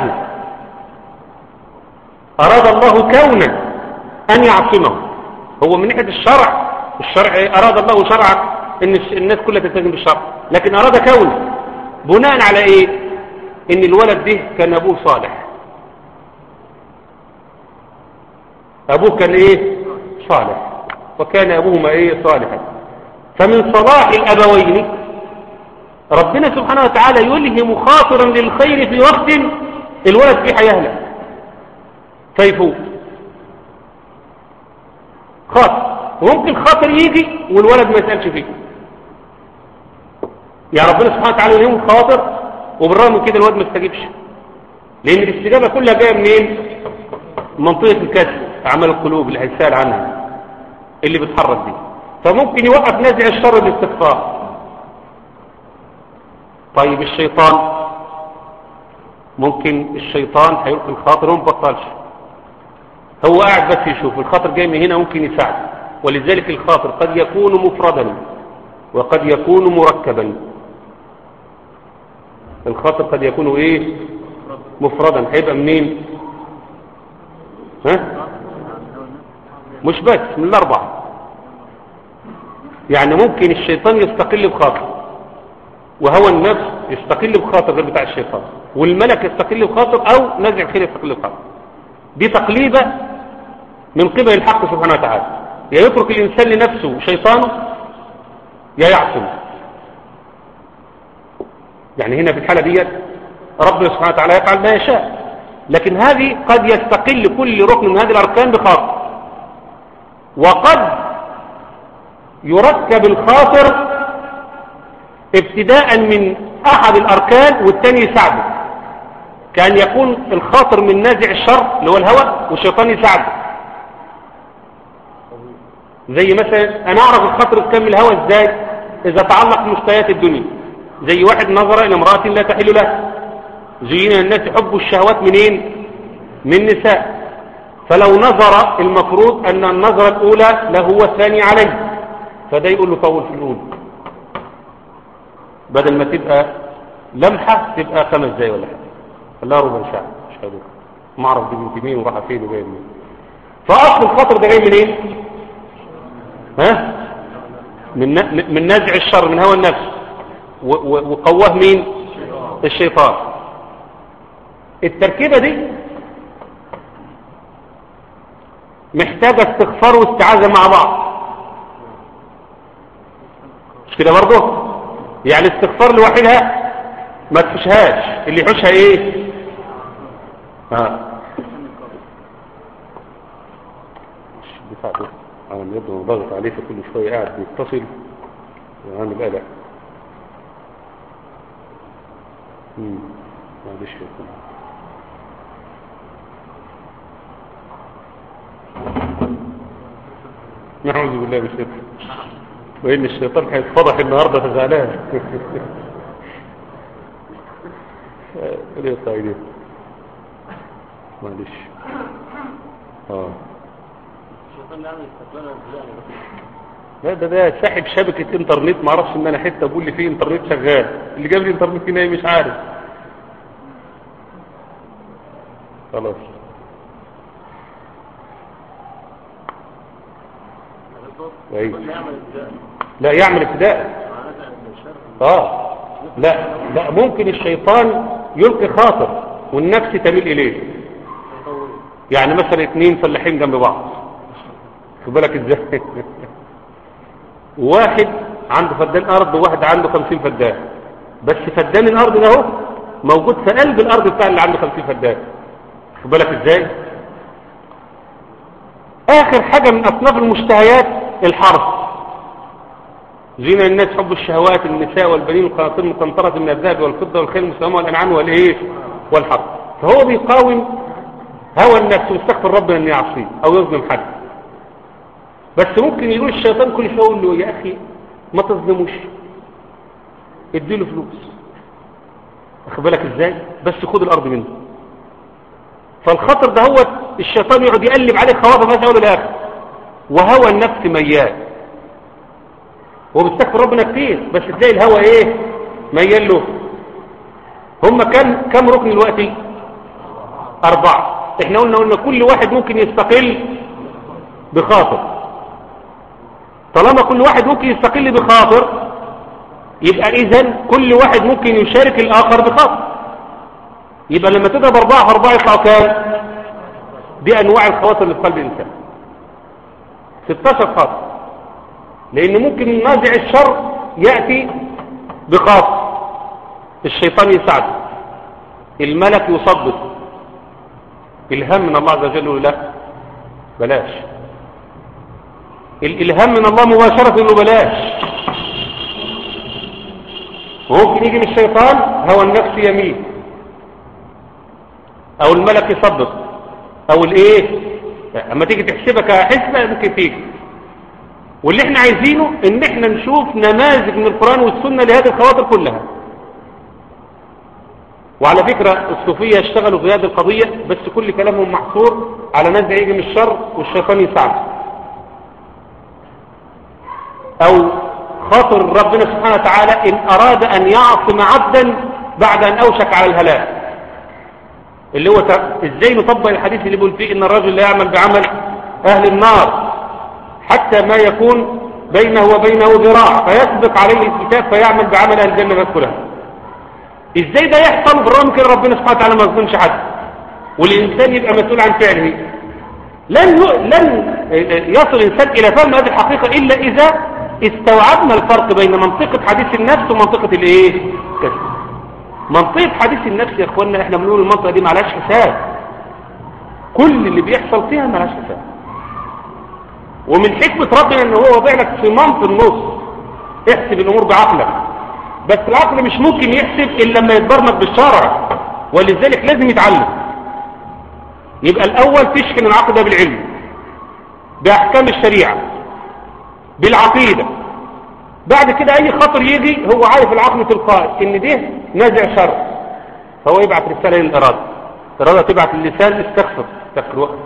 اراد الله كونا ان يعصمه. هو من ناحيه الشرع، الشرع اراد الله شرعا ان الناس كلها تلتزم بالشرع، لكن اراد كونا بناء على ايه؟ ان الولد ده كان ابوه صالح، ابوه كان ايه؟ صالح، وكان ابوهما ايه؟ صالحا. فمن صلاح الأبوين ربنا سبحانه وتعالى يلهم خاطرا للخير في وقت الولد فيه هيهلك فيفوت خاطر، وممكن خاطر يجي والولد ما يسألش فيه، يا ربنا سبحانه وتعالى يلهم خاطر وبالرغم من كده الولد ما يستجيبش، لأن الاستجابة كلها جاية منين؟ منطقة الكسر، أعمال القلوب اللي هيسأل عنها اللي بتحرك دي. فممكن يوقف نازع الشر بالاستغفار. طيب الشيطان، ممكن الشيطان هيلقي الخاطر وما بطلش، هو قاعد بس يشوف الخاطر جاي من هنا ممكن يساعد، ولذلك الخاطر قد يكون مفردا وقد يكون مركبا. الخاطر قد يكون ايه؟ مفردا، هيبقى منين؟ ها؟ مش بس من الاربعه، يعني ممكن الشيطان يستقل بخاطر، وهو النفس يستقل بخاطر غير بتاع الشيطان، والملك يستقل بخاطر، او نزع خير يستقل بخاطر. دي تقليبة من قبل الحق سبحانه وتعالى، يا يترك الإنسان لنفسه شيطانه يا يعصم. يعني هنا في الحالة دي ربنا سبحانه وتعالى يفعل ما يشاء، لكن هذه قد يستقل كل ركن من هذه الأركان بخاطر، وقد يركب الخاطر ابتداء من أحد الأركان والثاني يساعده، كان يكون الخاطر من نازع الشر اللي هو الهوى والشيطان يساعده. زي مثلا أنا أعرف الخاطر بكم الهوى إزاي؟ إذا تعلق بمشتهيات الدنيا، زي واحد نظر إلى امرأة لا تحل له، زين الناس يحبوا الشهوات منين؟ من نساء، فلو نظر المفروض أن النظرة الأولى له والثاني عليه، فده يقول له طول في الأولى، بدل ما تبقى لمحة تبقى خمس دقايق ولا حاجة، خلاها ربع ساعة مش هدوك، ما اعرف دي بنت مين وراح فين وجاي منين. فأصل الخطر ده جاي من ايه؟ ها؟ من من نزع الشر، من هوى النفس، وقواه مين؟ الشيطان. التركيبة دي محتاجة استغفار واستعاذة مع بعض، مش كده برضه؟ يعني الاستغفار لوحدها ما تفشهاش، اللي يحوشها ايه؟ ها عم يبدو ضغط عليه فكل شوية قاعد بيتصل وعامل قلق. امم معلش يا اخوان. نعوذ بالله من الشيطان، وإن الشيطان هيتفضح النهارده فزعلان. ليه طيب معلش. اه الشيطان اللي عامل استقبال وانتظار. لا ده ده ساحب شبكة انترنت، ما اعرفش ان انا حتة اقول لي فيه انترنت شغال، اللي جاب لي انترنت فينا ايه مش عارف. خلاص ايوه لا يعمل ابتداء. اه لا لا ممكن الشيطان يلقي خاطر والنفس تميل اليه، يعني مثلا اتنين فلاحين جنب بعض خد بالك ازاي. واحد عنده فدان ارض وواحد عنده خمسين فدان، بس فدان الارض ده هو موجود في قلب الارض بتاع اللي عنده خمسين فدان خد بالك ازاي. اخر حاجة من اصناف المشتهيات الحرث، زين الناس حب الشهوات النساء والبنين والقناطير المقنطرة من الذهب والفضة والخيل المسومة والانعام والايه والحرث. فهو بيقاوم هوى النفس ويستغفر ربنا ان يعصيه او يظلم حد، بس ممكن يقول الشيطان كل شويه يقول له يا اخي ما تظلموش اديله فلوس واخد بالك ازاي، بس خد الارض منه. فالخطر ده هو الشيطان يقعد يقلب عليه خواطر ما يقول له يا اخي، وهوى النفس ميال، هو بيستغفر ربنا كتير بس تلاقي الهوى ايه ميال له. هم كم كم ركن دلوقتي؟ اربعه. احنا قلنا قلنا كل واحد ممكن يستقل بخاطر. طالما كل واحد ممكن يستقل بخاطر يبقى اذا كل واحد ممكن يشارك الاخر بخاطر. يبقى لما تضرب اربعة في اربعة يطلعوا كام؟ دي انواع الخواطر اللي في قلب الانسان ستاشر خاطر. لان ممكن نازع الشر يأتي بخاطر الشيطان يساعده، الملك يصدق، الهام من الله عز وجل يقول لا بلاش، الالهام من الله مباشرة انه بلاش. وممكن يجي من الشيطان هو النفس يمين او الملك يصدق او الايه، اما تيجي تحسبها كحسبة ممكن تيجي. واللي احنا عايزينه ان احنا نشوف نماذج من القرآن والسنة لهذه الخواطر كلها. وعلى فكرة الصوفية اشتغلوا في هذه القضية بس كل كلامهم محصور على نزع يجي من الشر والشيطان يساعده، او خاطر ربنا سبحانه وتعالى ان اراد ان يعصم عبدا بعد ان اوشك على الهلاك، اللي هو ازاي نطبق الحديث اللي بيقول فيه ان الرجل لا يعمل بعمل اهل النار حتى ما يكون بينه وبينه ذراع فيسبق عليه الكتاب فيعمل بعمل اهل الجنه فيدخلها. ازاي ده يحصل؟ بالرغم كده ربنا سبحانه وتعالى ما يظلمش حد والانسان يبقى مسؤول عن فعله. لن لن يصل الانسان الى فهم هذه الحقيقه الا اذا استوعبنا الفرق بين منطقه حديث النفس ومنطقه الايه كده. منطقه حديث النفس يا اخوانا احنا بنقول المنطقه دي معلهاش حساب، كل اللي بيحصل فيها معلهاش حساب. ومن حكمه ربنا ان هو وضع لك في منطق النص احسب الامور بعقلك، بس العقل مش ممكن يحسب الا لما يتبرمج بالشرع، ولذلك لازم يتعلم. يبقى الاول تشكل العقل ده بالعلم باحكام الشريعه بالعقيده، بعد كده اي خطر يجي هو عارف العقل تلقائي ان ده نازع شر، فهو يبعت رساله للاراده، الاراده تبعت للسان استغفر استغفر وقت.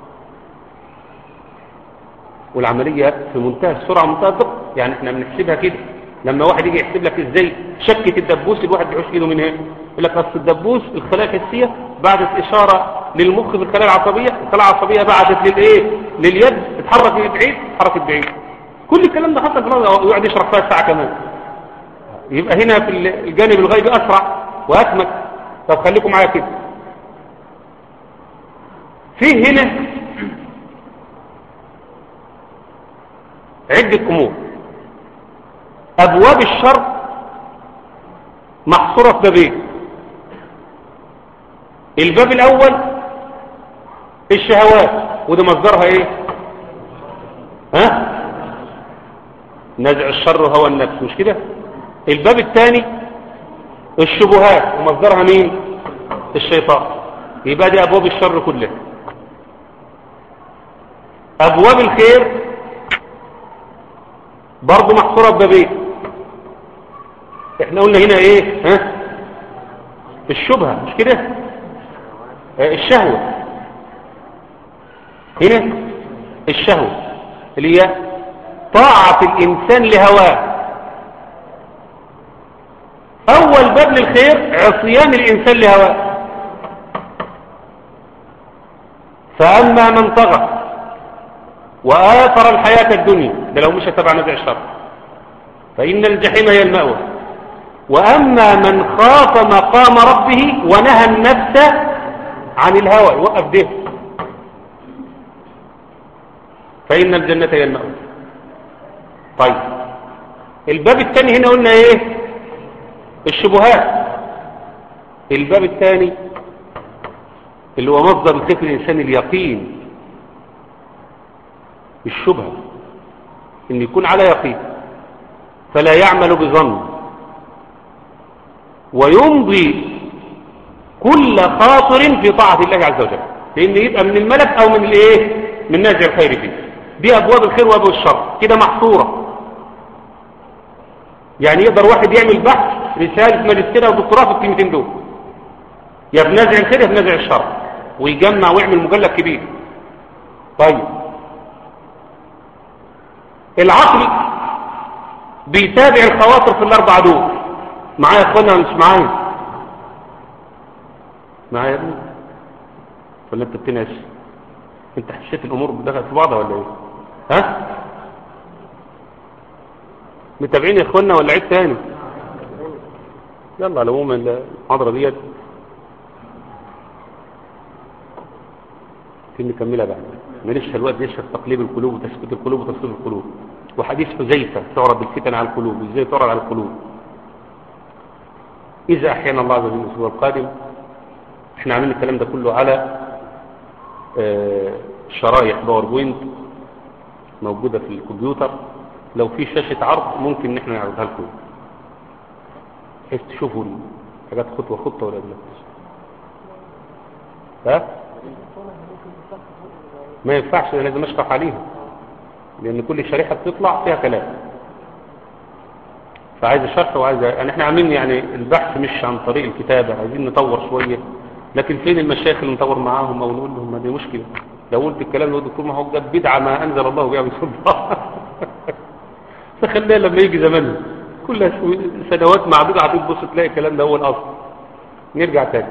والعمليه في منتهى السرعه ومنتهى الدقه، يعني احنا بنحسبها كده. لما واحد يجي يحسب لك ازاي شكه الدبوس الواحد بيحوش ايده من هنا يقول لك اصل الدبوس الخلايا الحسيه بعدت اشاره للمخ في الخلايا العصبيه، الخلايا العصبيه بعدت للايه لليد تتحرك من بعيد تتحرك بعيد. كل الكلام ده حصل في النظر ويقعد يشرح فيها ساعه كمان. يبقى هنا في الجانب الغيبي اسرع واتمك. طب خليكم معايا كده. في هنا عده امور. ابواب الشر محصوره في بابين. الباب الاول الشهوات، وده مصدرها ايه ها؟ نزع الشر هو النفس، مش كده؟ الباب الثاني الشبهات ومصدرها مين؟ الشيطان. يبقى دي ابواب الشر كلها. ابواب الخير برضه محصوره ببابين. احنا قلنا هنا ايه؟ ها؟ الشبهه، مش كده؟ اه الشهوه. هنا الشهوه اللي هي طاعه الانسان لهواه. اول باب للخير عصيان الانسان لهواه. فاما من طغى وآثر الحياة الدنيا، ده لو مش تبع نزع الشر، فإن الجحيم هي المأوى. وأما من خاف مقام ربه ونهى النفس عن الهوى، يوقف ده، فإن الجنة هي المأوى. طيب الباب الثاني هنا قلنا ايه؟ الشبهات. الباب الثاني اللي هو مصدر الخير الإنسان اليقين. الشبهة ان يكون على يقين فلا يعمل بظن ويمضي كل خاطر في طاعة الله عز وجل، لان يبقى من الملك او من الايه؟ من نازع الخير فيه. دي ابواب الخير وابواب الشر كده محصورة. يعني يقدر واحد يعمل بحث رسالة ماجستير او دكتوراه في الكلمتين دول، يا في نازع الخير يا في نازع الشر، ويجمع ويعمل مجلد كبير. طيب العقل بيتابع الخواطر في الاربع دول. معايا يا اخوانا ولا مش معايا؟ معايا يا ابني ولا انت بتنعش؟ انت حسيت الامور بتدخل في بعضها ولا ايه؟ ها؟ متابعين يا اخوانا ولا عيد تاني؟ يلا على العموم المحاضره ديت في نكملها بعد. ماليش الوقت يشرح تقليب القلوب وتثبيت القلوب وتصريف القلوب، وحديث حذيفه تعرض الفتن على القلوب، ازاي تعرض على القلوب. اذا احيانا الله عز وجل الاسبوع القادم، احنا عاملين الكلام ده كله على آه شرايح باوربوينت موجوده في الكمبيوتر. لو في شاشه عرض ممكن ان احنا نعرضها لكم بحيث تشوفوا حاجات خطوه خطوه ولا لا. ها؟ ما ينفعش، انا لازم اشرح عليها لان كل شريحه بتطلع فيها كلام، فعايز شرح وعايز يعني احنا عاملين يعني البحث مش عن طريق الكتابه، عايزين نطور شويه. لكن فين المشايخ اللي نطور معاهم او نقول لهم؟ دي مشكله. لو قلت الكلام ده دكتور ما هو ده بدعه ما انزل الله بها بسلطان. فخلينا لما يجي زمانه كلها سنوات معدوده هتبص تلاقي الكلام ده هو الاصل. نرجع تاني.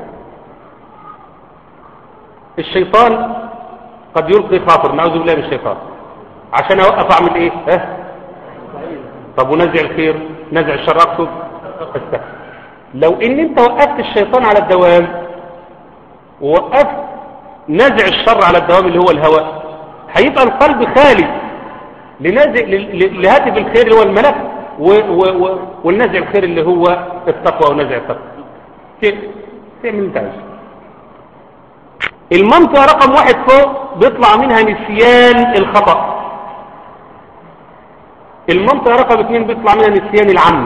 الشيطان قد يلقي خاطر، نعوذ بالله من الشيطان، عشان اوقف اعمل ايه؟ ها؟ طب ونزع الخير نزع الشر اقصد استغفر. لو ان انت وقفت الشيطان على الدوام ووقفت نزع الشر على الدوام اللي هو الهوى، هيبقى القلب خالي لنزع لهاتف الخير اللي هو الملك والنزع الخير اللي هو التقوى ونزع التقوى. تعمل انت عايزه. المنطقة رقم واحد فوق بيطلع منها نسيان الخطأ. المنطقة رقم اثنين بيطلع منها نسيان العمد.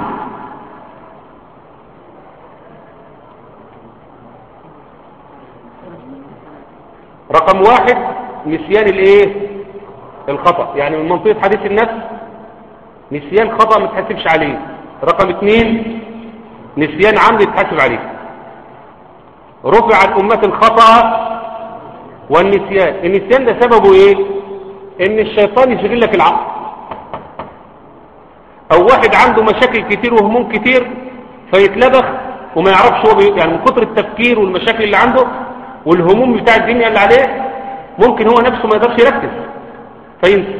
رقم واحد نسيان الايه؟ الخطأ، يعني من منطقة حديث النفس نسيان خطأ ما تحسبش عليه. رقم اثنين نسيان عمد تحسب عليه. رفع عن أمة الخطأ والنسيان. النسيان ده سببه ايه؟ ان الشيطان يشغل لك العقل، او واحد عنده مشاكل كتير وهموم كتير فيتلبخ وما يعرفش هو بي... يعني من كتر التفكير والمشاكل اللي عنده والهموم بتاع الدنيا اللي عليه ممكن هو نفسه ما يقدرش يركز فينسى.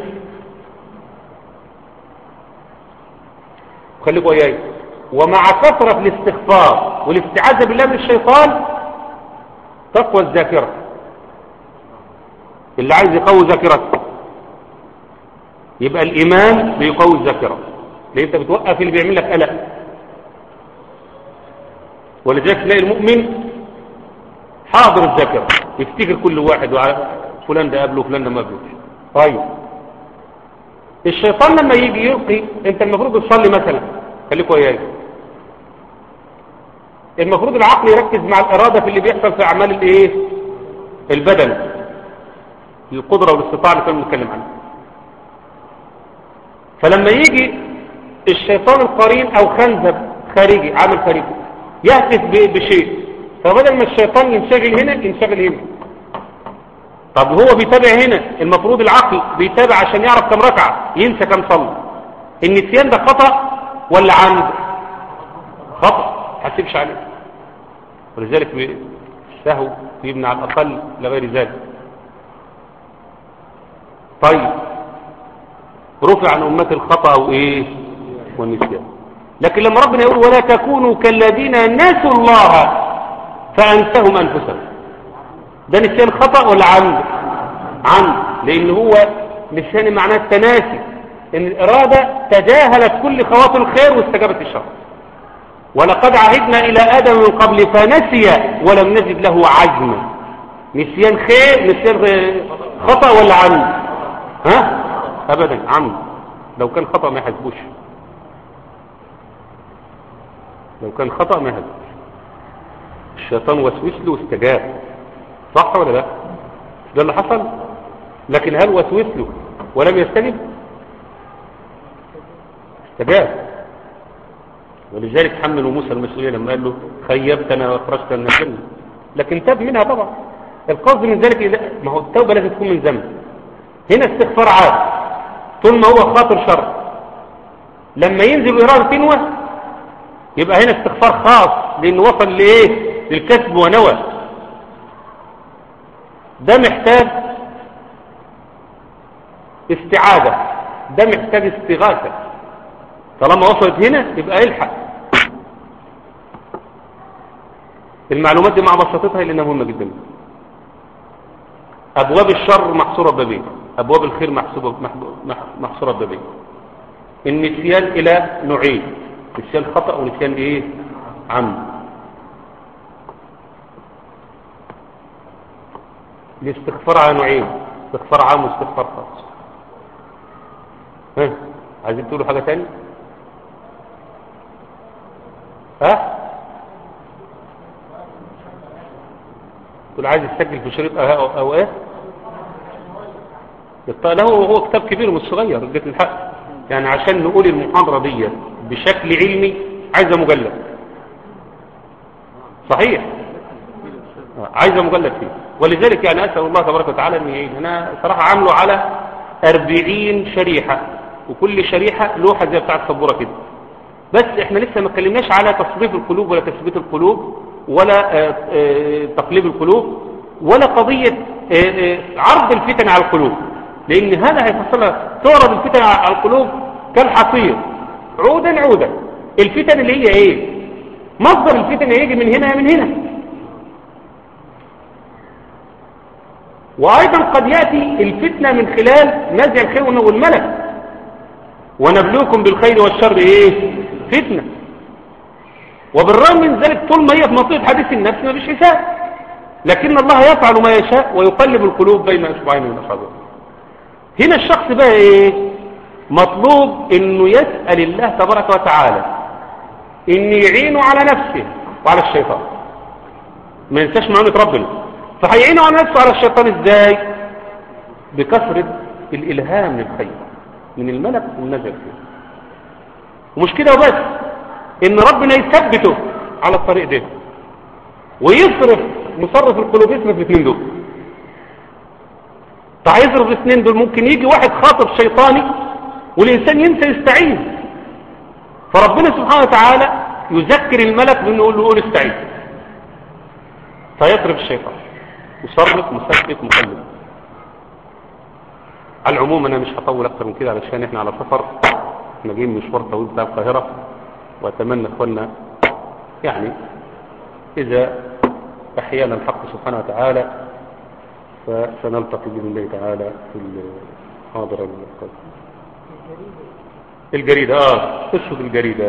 خليكوا وياي. ومع كثرة الاستغفار والاستعاذة بالله من الشيطان تقوى الذاكرة. اللي عايز يقوي ذاكرته يبقى الإيمان بيقوي الذاكرة، لأن انت بتوقف اللي بيعمل لك قلق. ولذلك تلاقي المؤمن حاضر الذاكرة، يفتكر كل واحد فلان ده قبله فلان ده ما قبله. طيب الشيطان لما يجي يلقي، انت المفروض تصلي مثلا، خليكوا وياي، المفروض العقل يركز مع الإرادة في اللي بيحصل في أعمال الايه البدن، القدرة والاستطاعة اللي كنا بنتكلم عنها. فلما يجي الشيطان القرين او خنزب خارجي، عامل خارجي يهدف بشيء، فبدل ما الشيطان ينشغل هنا ينشغل هنا. طب هو بيتابع هنا، المفروض العقل بيتابع عشان يعرف كم ركعة، ينسى كم صلى. النسيان ده خطأ ولا عمد؟ خطأ، حسبش عليه. ولذلك السهو يبنى على الأقل لغير ذلك. طيب رفع عن أمة الخطأ وإيه والنسيان. لكن لما ربنا يقول ولا تكونوا كالذين نسوا الله فأنسهم أنفسهم، ده نسيان خطأ ولا عمد؟ عمد، لأن هو نسيان معناه التناسي، إن الإرادة تجاهلت كل خواطر الخير واستجابت الشر. ولقد عهدنا إلى آدم من قبل فنسي ولم نجد له عزما. نسيان خير، نسيان خطأ ولا عمد؟ ها؟ أبدا عمد. لو كان خطأ ما يحسبوش، لو كان خطأ ما يحسبوش. الشيطان وسوس له واستجاب، صح ولا لا؟ ده اللي حصل. لكن هل وسوس له ولم يستجب؟ استجاب. ولذلك حملوا موسى المسؤولية لما قال له خيبتنا واخرجتنا من الجنة، لكن تاب منها طبعا. القصد من ذلك ما هو التوبة لازم تكون من ذنب. هنا استغفار عاد طول ما هو خاطر شر. لما ينزل إرادة تنوى يبقى هنا استغفار خاص، لأنه وصل لإيه؟ للكسب ونوى. ده محتاج استعادة، ده محتاج استغاثة. طالما وصلت هنا يبقى يلحق. المعلومات دي مع بساطتها لأنها مهمة جدا. أبواب الشر محصورة ببابين، أبواب الخير محصورة ببابين. النسيان إلى نوعين، نسيان خطأ ونسيان إيه؟ عمد. الاستغفار على نوعين، استغفار عام واستغفار خاص. ها عايزين تقولوا حاجة تاني؟ ها؟ تقول عايز يسجل في شريط أو, أو إيه؟ له هو كتاب كبير مش صغير، جت الحق يعني. عشان نقول المحاضرة دي بشكل علمي عايزة مجلد، صحيح، عايزة مجلد فيه. ولذلك يعني أسأل الله تبارك وتعالى أن يعين. أنا صراحة عامله على أربعين شريحة، وكل شريحة لوحة زي بتاعت سبورة كده. بس احنا لسه ما اتكلمناش على تصريف القلوب ولا تثبيت القلوب ولا آآ آآ تقليب القلوب ولا قضية آآ عرض الفتن على القلوب، لأن هذا هيفصلها. تعرض الفتن على القلوب كالحصير عودا عودا. الفتن اللي هي ايه؟ مصدر الفتن هيجي من هنا من هنا. وأيضا قد يأتي الفتنة من خلال نزع الخير والملك. ونبلوكم بالخير والشر ايه؟ فتنة. وبالرغم من ذلك طول ما هي في منطقة حديث النفس ما فيش حساب، لكن الله يفعل ما يشاء ويقلب القلوب بين اصبعين من اصابعه. هنا الشخص بقى ايه؟ مطلوب انه يسأل الله تبارك وتعالى ان يعينه على نفسه وعلى الشيطان. ما ينساش معونة ربنا. فهيعينه على نفسه على الشيطان ازاي؟ بكثرة الالهام للخير من الملك والنزل فيه. ومش كده وبس، ان ربنا يثبته على الطريق ده ويصرف مصرف القلوب، يصرف الاثنين دول. فهيصرف الاثنين دول. ممكن يجي واحد خاطب شيطاني والانسان ينسى يستعيذ، فربنا سبحانه وتعالى يذكر الملك بانه يقول له قول استعيذ، فيصرف الشيطان يصرف مثبت مقلب. على العموم انا مش هطول اكتر من كده علشان احنا على سفر، احنا جايين مشوار طويل بتاع القاهره. واتمنى اخواننا يعني اذا احيانا الحق سبحانه وتعالى فسنلتقي باذن الله تعالى في الحاضره القادمه. الجريده اه قصه الجريده.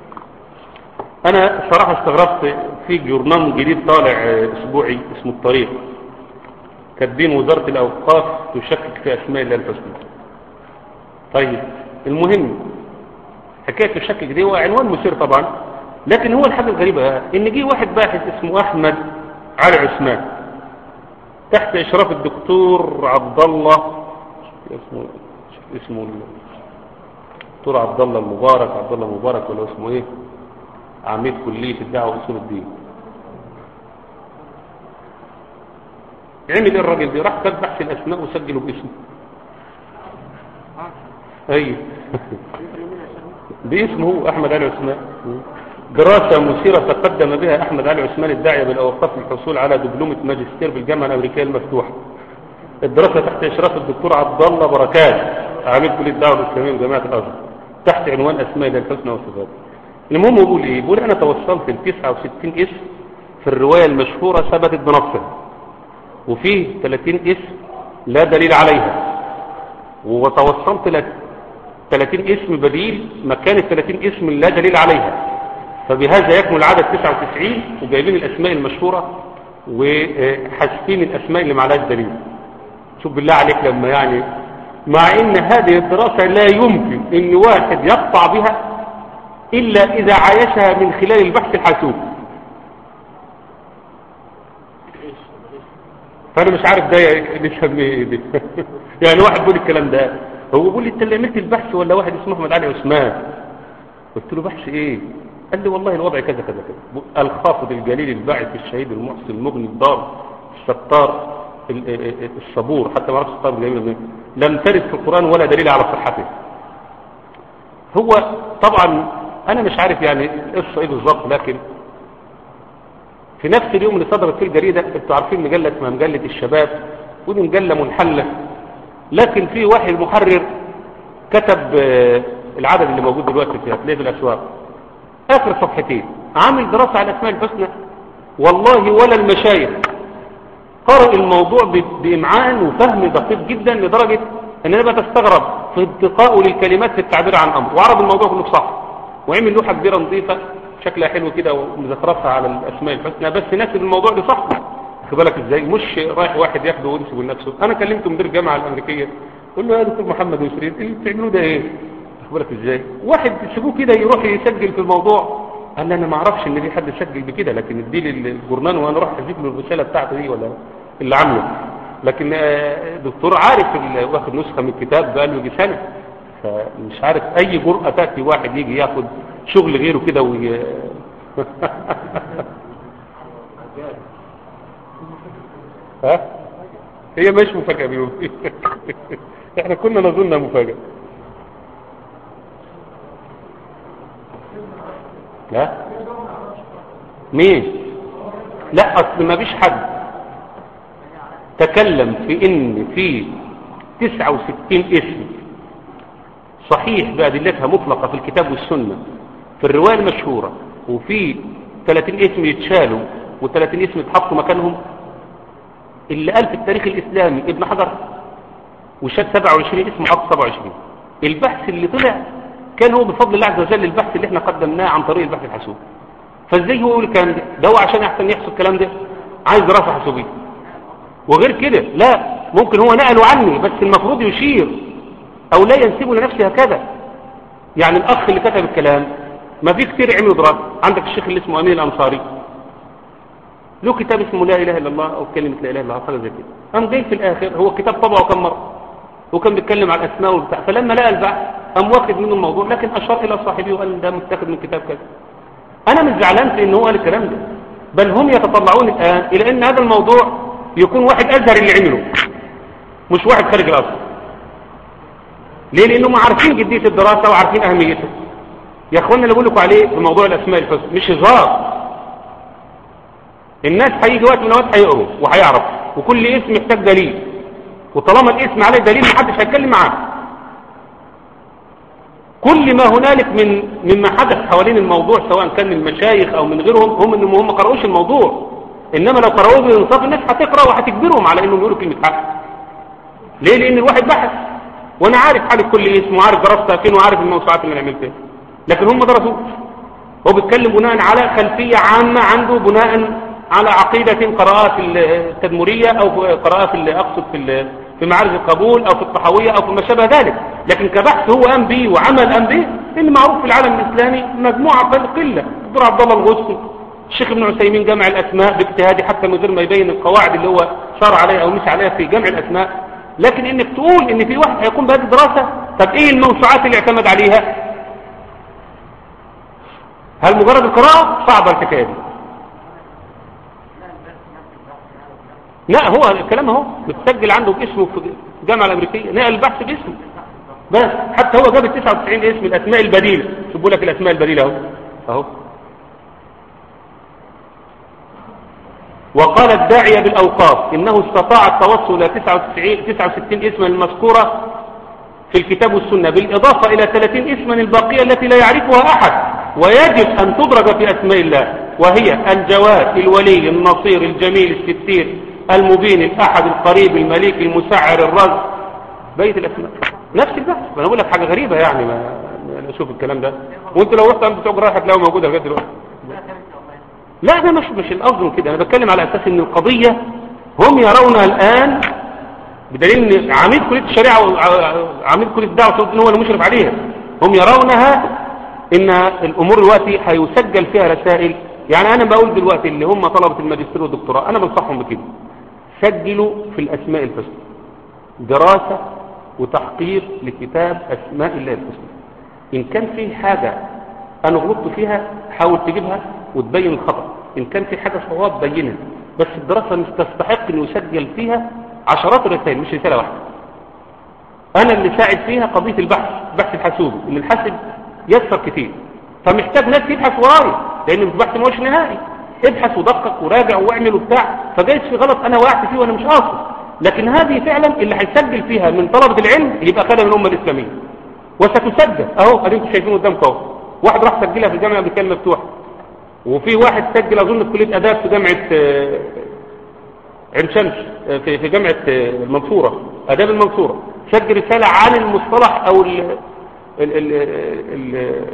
انا صراحه استغربت في جورنال جديد طالع اسبوعي اسمه الطريق، كاتبين وزاره الاوقاف تشكك في اسماء الله الحسنى. طيب المهم حكاية الشك دي هو عنوان مثير طبعا، لكن هو الحاجة الغريبة ان جه واحد باحث اسمه احمد علي عثمان تحت اشراف الدكتور عبد الله اسمه اسمه الدكتور عبد الله المبارك، عبد الله المبارك ولا اسمه ايه، عميد كلية الدعوة واصول الدين. عمل ايه الراجل ده؟ راح كتب بحث الاسماء وسجله باسمه. ايوه باسمه هو احمد علي عثمان. دراسة مثيرة تقدم بها احمد علي عثمان الداعية بالاوقاف للحصول على دبلومة ماجستير بالجامعة الامريكية المفتوحة. الدراسة تحت اشراف الدكتور عبد الله بركات عميد كلية الدعوة الاسلامية بجامعة الازهر تحت عنوان اسماء الله الحسنى وصفاته. المهم بيقول ايه؟ بيقول انا توصلت ل تسعة وستين اسم في الرواية المشهورة ثبتت بنصها، وفيه ثلاثين اسم لا دليل عليها، وتوصلت ل ثلاثين اسم بديل مكان ال ثلاثين اسم لا دليل عليها، فبهذا يكمل العدد تسعة وتسعين، وجايبين الاسماء المشهورة وحاسبين الاسماء اللي معلهاش دليل. شوف بالله عليك لما يعني مع ان هذه الدراسة لا يمكن ان واحد يقطع بها الا اذا عايشها من خلال البحث الحاسوب. فانا مش عارف ده نسميه ايه ده. يعني واحد بيقول الكلام ده، هو بيقول لي انت اللي عملت البحث ولا واحد اسمه احمد علي عثمان؟ قلت له بحث ايه؟ قال لي والله الوضع كذا كذا كذا. الخافض الجليل الباعث الشهيد المحسن المغني الدار الستار الصبور، حتى ما اعرفش الستار الجميل لم ترد في القرآن ولا دليل على صحته. هو طبعا انا مش عارف يعني القصه ايه بالظبط، لكن في نفس اليوم اللي صدرت فيه الجريده، انتوا عارفين مجله اسمها مجله الشباب، ودي مجله منحله، لكن في واحد محرر كتب العدد اللي موجود دلوقتي فيها تلاقيه في الاسواق اخر صفحتين، عامل دراسه على الاسماء الحسنى. والله ولا المشايخ قرأ الموضوع بإمعان وفهم دقيق جدا لدرجه ان انا بتستغرب في انتقائه للكلمات في التعبير عن امر، وعرض الموضوع كله صح، وعمل لوحه كبيره نظيفه شكلها حلو كده ومزخرفها على الاسماء الحسنى، بس ناسب الموضوع ده صح. خد بالك ازاي؟ مش رايح واحد ياخده وينسبه لنفسه. انا كلمت مدير الجامعه الامريكيه قلت له يا دكتور محمد وسرير اللي بتعملوه ده ايه؟ خد بالك ازاي؟ واحد تسيبوه كده يروح يسجل في الموضوع، قال لي انا ما اعرفش ان في حد سجل بكده، لكن ادي لي الجورنال وانا اروح اجيب له الرساله بتاعته دي ولا اللي عامله. لكن دكتور عارف واخد نسخه من الكتاب بقى له يجي سنه، فمش عارف اي جرأة تاتي واحد يجي ياخد شغل غيره كده وي... ها هي مش مفاجأة بيقول احنا كنا نظنها مفاجأة. لا مين؟ لا اصل ما فيش حد تكلم في ان في تسعة وستين اسم صحيح بأدلتها مطلقة في الكتاب والسنة في الرواية المشهورة، وفي ثلاثين اسم يتشالوا و30 اسم يتحطوا مكانهم. اللي قال في التاريخ الإسلامي ابن حجر وشاد سبعة وعشرين اسم حط سبعة وعشرين. البحث اللي طلع كان هو بفضل الله عز وجل البحث اللي احنا قدمناه عن طريق البحث الحاسوبي. فازاي هو يقول الكلام ده؟ ده هو عشان يحسن يحصل الكلام ده عايز دراسة حاسوبية، وغير كده لا ممكن هو نقله عني بس المفروض يشير او لا ينسبه لنفسه هكذا. يعني الاخ اللي كتب الكلام ما في كتير عملوا دراسة. عندك الشيخ اللي اسمه امين الانصاري له كتاب اسمه لا اله الا الله او كلمة لا اله الا الله حاجه زي كده، قام جاي في الاخر هو الكتاب طبعه كم مره وكان بيتكلم عن الاسماء وبتاع، فلما لقى البحث قام واخد منه الموضوع لكن اشار الى صاحبه وقال ده متاخد من كتاب كذا. انا مش زعلان في ان هو قال الكلام ده، بل هم يتطلعون الان الى ان هذا الموضوع يكون واحد ازهر اللي عمله مش واحد خارج الازهر. ليه؟ لانهم عارفين جديه الدراسه وعارفين اهميتها. يا اخوانا اللي بقول لكم عليه في موضوع الاسماء الحسنى مش هزار. الناس هيجي وقت من الاوقات هيقروا وهيعرف، وكل اسم يحتاج دليل، وطالما الاسم عليه دليل محدش هيتكلم معاه. كل ما هنالك من مما حدث حوالين الموضوع سواء كان من المشايخ او من غيرهم هم انهم هم قرأوش الموضوع، انما لو قرأوه بانصاف الناس هتقرأ وهتجبرهم على انهم يقولوا كلمة حق. ليه؟ لان الواحد بحث وانا عارف حالة كل اسم وعارف دراستها فين وعارف الموسوعات اللي انا عملتها، لكن هم درسوه. هو بيتكلم بناء على خلفية عامة عنده، بناء على عقيدة قراءات التدمرية او قراءات اللي اقصد في في معارج القبول او في الطحاوية او في ما شابه ذلك، لكن كبحث هو قام به وعمل قام به اللي معروف في العالم الاسلامي مجموعة قلة. الدكتور عبد الله الغصن، الشيخ ابن عثيمين جمع الاسماء باجتهادي حتى من غير ما يبين القواعد اللي هو صار عليها او مش عليها في جمع الاسماء. لكن انك تقول ان في واحد هيقوم بهذه الدراسة، طب ايه الموسوعات اللي اعتمد عليها؟ هل مجرد القراءة؟ صعبة الحكاية دي. لا هو الكلام اهو متسجل عنده باسمه في الجامعة الامريكية، نقل البحث باسمه بس. حتى هو جاب تسعة وتسعين اسم الاسماء البديلة، شوفوا لك الاسماء البديلة اهو اهو. وقال الداعية بالأوقاف إنه استطاع التوصل إلى تسعة وستين اسما المذكورة في الكتاب والسنة، بالإضافة إلى ثلاثين اسما الباقية التي لا يعرفها أحد، ويجب أن تدرج في أسماء الله، وهي الجواد، الولي، النصير، الجميل، الستير، المبين، الأحد، القريب، المليك، المسعر، الرزق، بيت الأسماء. نفس البحث. أنا أقول لك حاجة غريبة يعني، ما أشوف الكلام ده وأنت لو رحت عند بتوع جراحة هتلاقيه موجودة لغاية دلوقتي. لا ده مش مش الأفضل كده. أنا بتكلم على أساس إن القضية هم يرونها الآن، بدليل إن عميد كلية الشريعة وعميد كلية الدعوة إن هو المشرف عليها، هم يرونها إن الأمور دلوقتي هيسجل فيها رسائل. يعني أنا بقول دلوقتي اللي هم طلبة الماجستير والدكتوراه أنا بنصحهم بكده، سجلوا في الأسماء الحسنى دراسة وتحقيق لكتاب أسماء الله الحسنى. إن كان في حاجة أنا غلطت فيها حاول تجيبها وتبين الخطأ، إن كان في حاجة صواب بينها، بس الدراسة مش تستحق أن يسجل فيها عشرات الرسائل مش رسالة واحدة. أنا اللي ساعد فيها قضية البحث، بحث الحاسوبي، إن الحاسب يسر كتير، فمحتاج ناس يبحث ورايا لأن البحث مش نهائي. ابحث ودقق وراجع واعمل وبتاع، فجايز في غلط أنا وقعت فيه وأنا مش قاصد، لكن هذه فعلا اللي هيسجل فيها من طلبة العلم يبقى خدها من الأمة الإسلامية وستسجل. أهو أنتم شايفين قدامكم أهو، واحد راح سجلها في الجامعة بكلمة مفتوحة، وفي واحد سجل أظن في كلية آداب في جامعة عين شمس في في جامعة المنصورة، آداب المنصورة، سجل رسالة عن المصطلح أو ال ال ال ال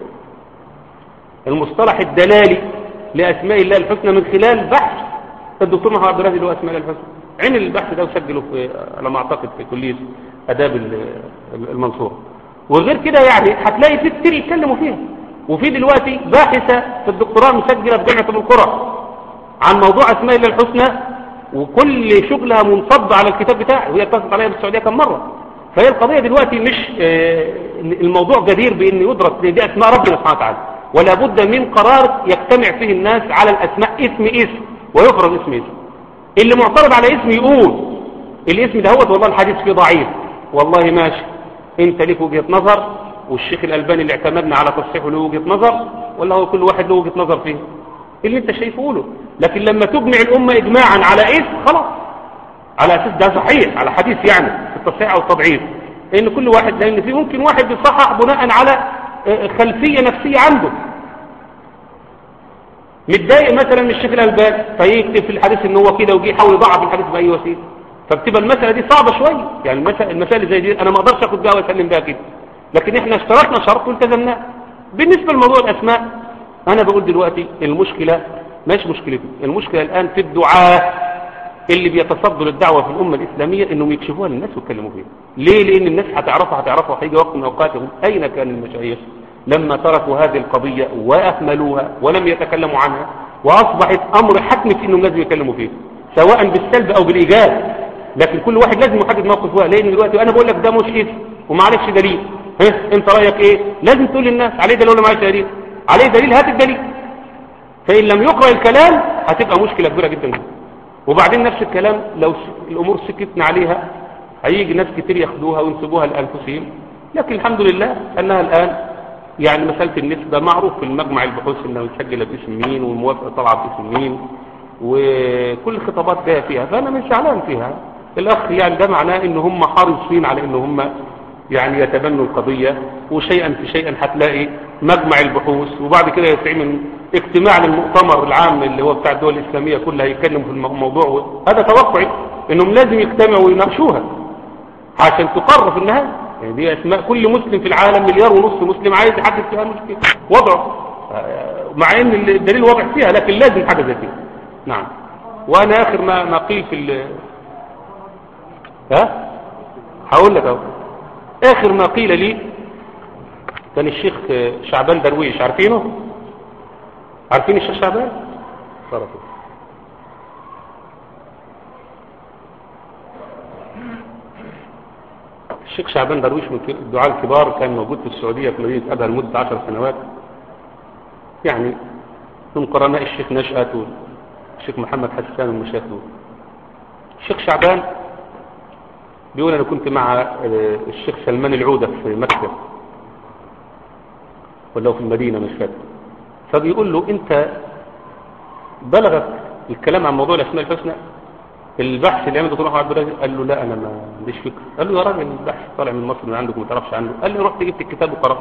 المصطلح الدلالي لأسماء الله الحسنى من خلال بحث الدكتور محمد عبد الرازق اللي هو أسماء الله الحسنى. عين البحث ده وسجله في على ما أعتقد في كلية آداب المنصورة. وغير كده يعني هتلاقي في كتير يتكلموا فيها. وفي دلوقتي باحثة في الدكتوراه مسجلة في جامعة القرى عن موضوع أسماء الله الحسنى، وكل شغلها منصب على الكتاب بتاعه، وهي اتصلت عليها بالسعودية كم مرة. فهي القضية دلوقتي مش الموضوع جدير بأن يدرس، دي أسماء ربنا سبحانه وتعالى، ولا بد من قرار يجتمع فيه الناس على الأسماء اسم اسم ويفرض اسم اسم. اللي معترض على اسم يقول الاسم ده هو والله الحديث فيه ضعيف، والله ماشي انت ليك وجهة نظر، والشيخ الألباني اللي اعتمدنا على تصحيحه له وجهة نظر، ولا هو كل واحد له وجهة نظر فيه اللي انت شايفه له. لكن لما تجمع الأمة إجماعا على اسم خلاص، على أساس ده صحيح على حديث يعني في التصحيح أو التضعيف، لأن كل واحد، لأن في ممكن واحد بيصحح بناء على خلفية نفسية عنده، متضايق مثلا من الشيخ الألباني فيكتب في الحديث ان هو كده ويجي يحاول يضعف الحديث بأي وسيله، فبتبقى المسألة دي صعبة شوية. يعني المسائل زي دي انا ما اقدرش اخد بها واسلم بها كده، لكن احنا اشترطنا شرط والتزمناه. بالنسبة لموضوع الاسماء انا بقول دلوقتي المشكلة مش مشكلتي، المشكلة الان في الدعاة اللي بيتصدوا للدعوة في الامة الاسلامية انهم يكشفوها للناس ويتكلموا فيها. ليه؟ لان الناس هتعرفها هتعرفها وهيجي وقت من اوقاتهم اين كان المشايخ لما تركوا هذه القضية وأهملوها ولم يتكلموا عنها، وأصبحت أمر حتمي في أنهم لازم يتكلموا فيه سواء بالسلب أو بالإيجاب. لكن كل واحد لازم يحدد موقفه، لأن دلوقتي أنا بقول لك ده مش اسم ومعلكش دليل، ها أنت رأيك إيه؟ لازم تقول للناس عليه دليل ولا معلش دليل؟ عليه دليل هات الدليل. فإن لم يقرأ الكلام هتبقى مشكلة كبيرة جدا. وبعدين نفس الكلام لو الأمور سكتنا عليها هيجي ناس كتير ياخدوها وينسبوها لأنفسهم، لكن الحمد لله أنها الآن يعني مسألة النسبة معروف في المجمع البحوث انه يسجل باسم مين والموافقة طلعت باسم مين وكل الخطابات جاية فيها، فانا مش زعلان فيها. الاخ يعني ده معناه ان هم حريصين على ان هم يعني يتبنوا القضية، وشيئا في شيئا هتلاقي مجمع البحوث وبعد كده يتعمل اجتماع للمؤتمر العام اللي هو بتاع الدول الاسلامية كلها يتكلموا في الموضوع. هذا توقعي انهم لازم يجتمعوا ويناقشوها عشان تقرر في النهاية. يعني دي اسماء كل مسلم في العالم مليار ونص مسلم عايز يحدد فيها المشكله وضعه، مع ان الدليل واضح فيها لكن لازم حاجه زي كده. نعم. وانا اخر ما ما قيل في ال ها هقول لك اهو. اخر ما قيل لي كان الشيخ شعبان درويش، عارفينه؟ عارفين الشيخ شعبان؟ صرفه. الشيخ شعبان درويش من الدعاة الكبار، كان موجود في السعودية في مدينة أبها لمدة عشر سنوات، يعني من قرناء الشيخ نشأت والشيخ محمد حسان والمشايخ دول. الشيخ شعبان بيقول أنا كنت مع الشيخ سلمان العودة في مكة ولا في المدينة مش فاكر، فبيقول له أنت بلغك الكلام عن موضوع الأسماء الحسنى، البحث اللي عمله دكتور احمد عبد الرازق؟ قال له لا انا ما عنديش فكره. قال له يا راجل البحث طالع من مصر من عندك ما تعرفش عنه. قال لي رحت جبت الكتاب وقرأت.